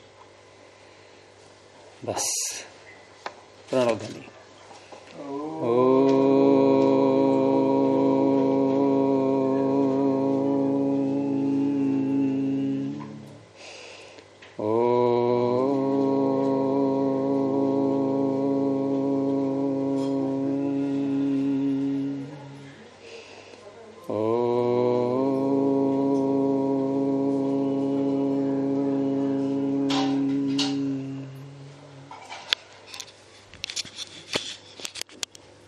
बस। प्रणोध्वनि। ओ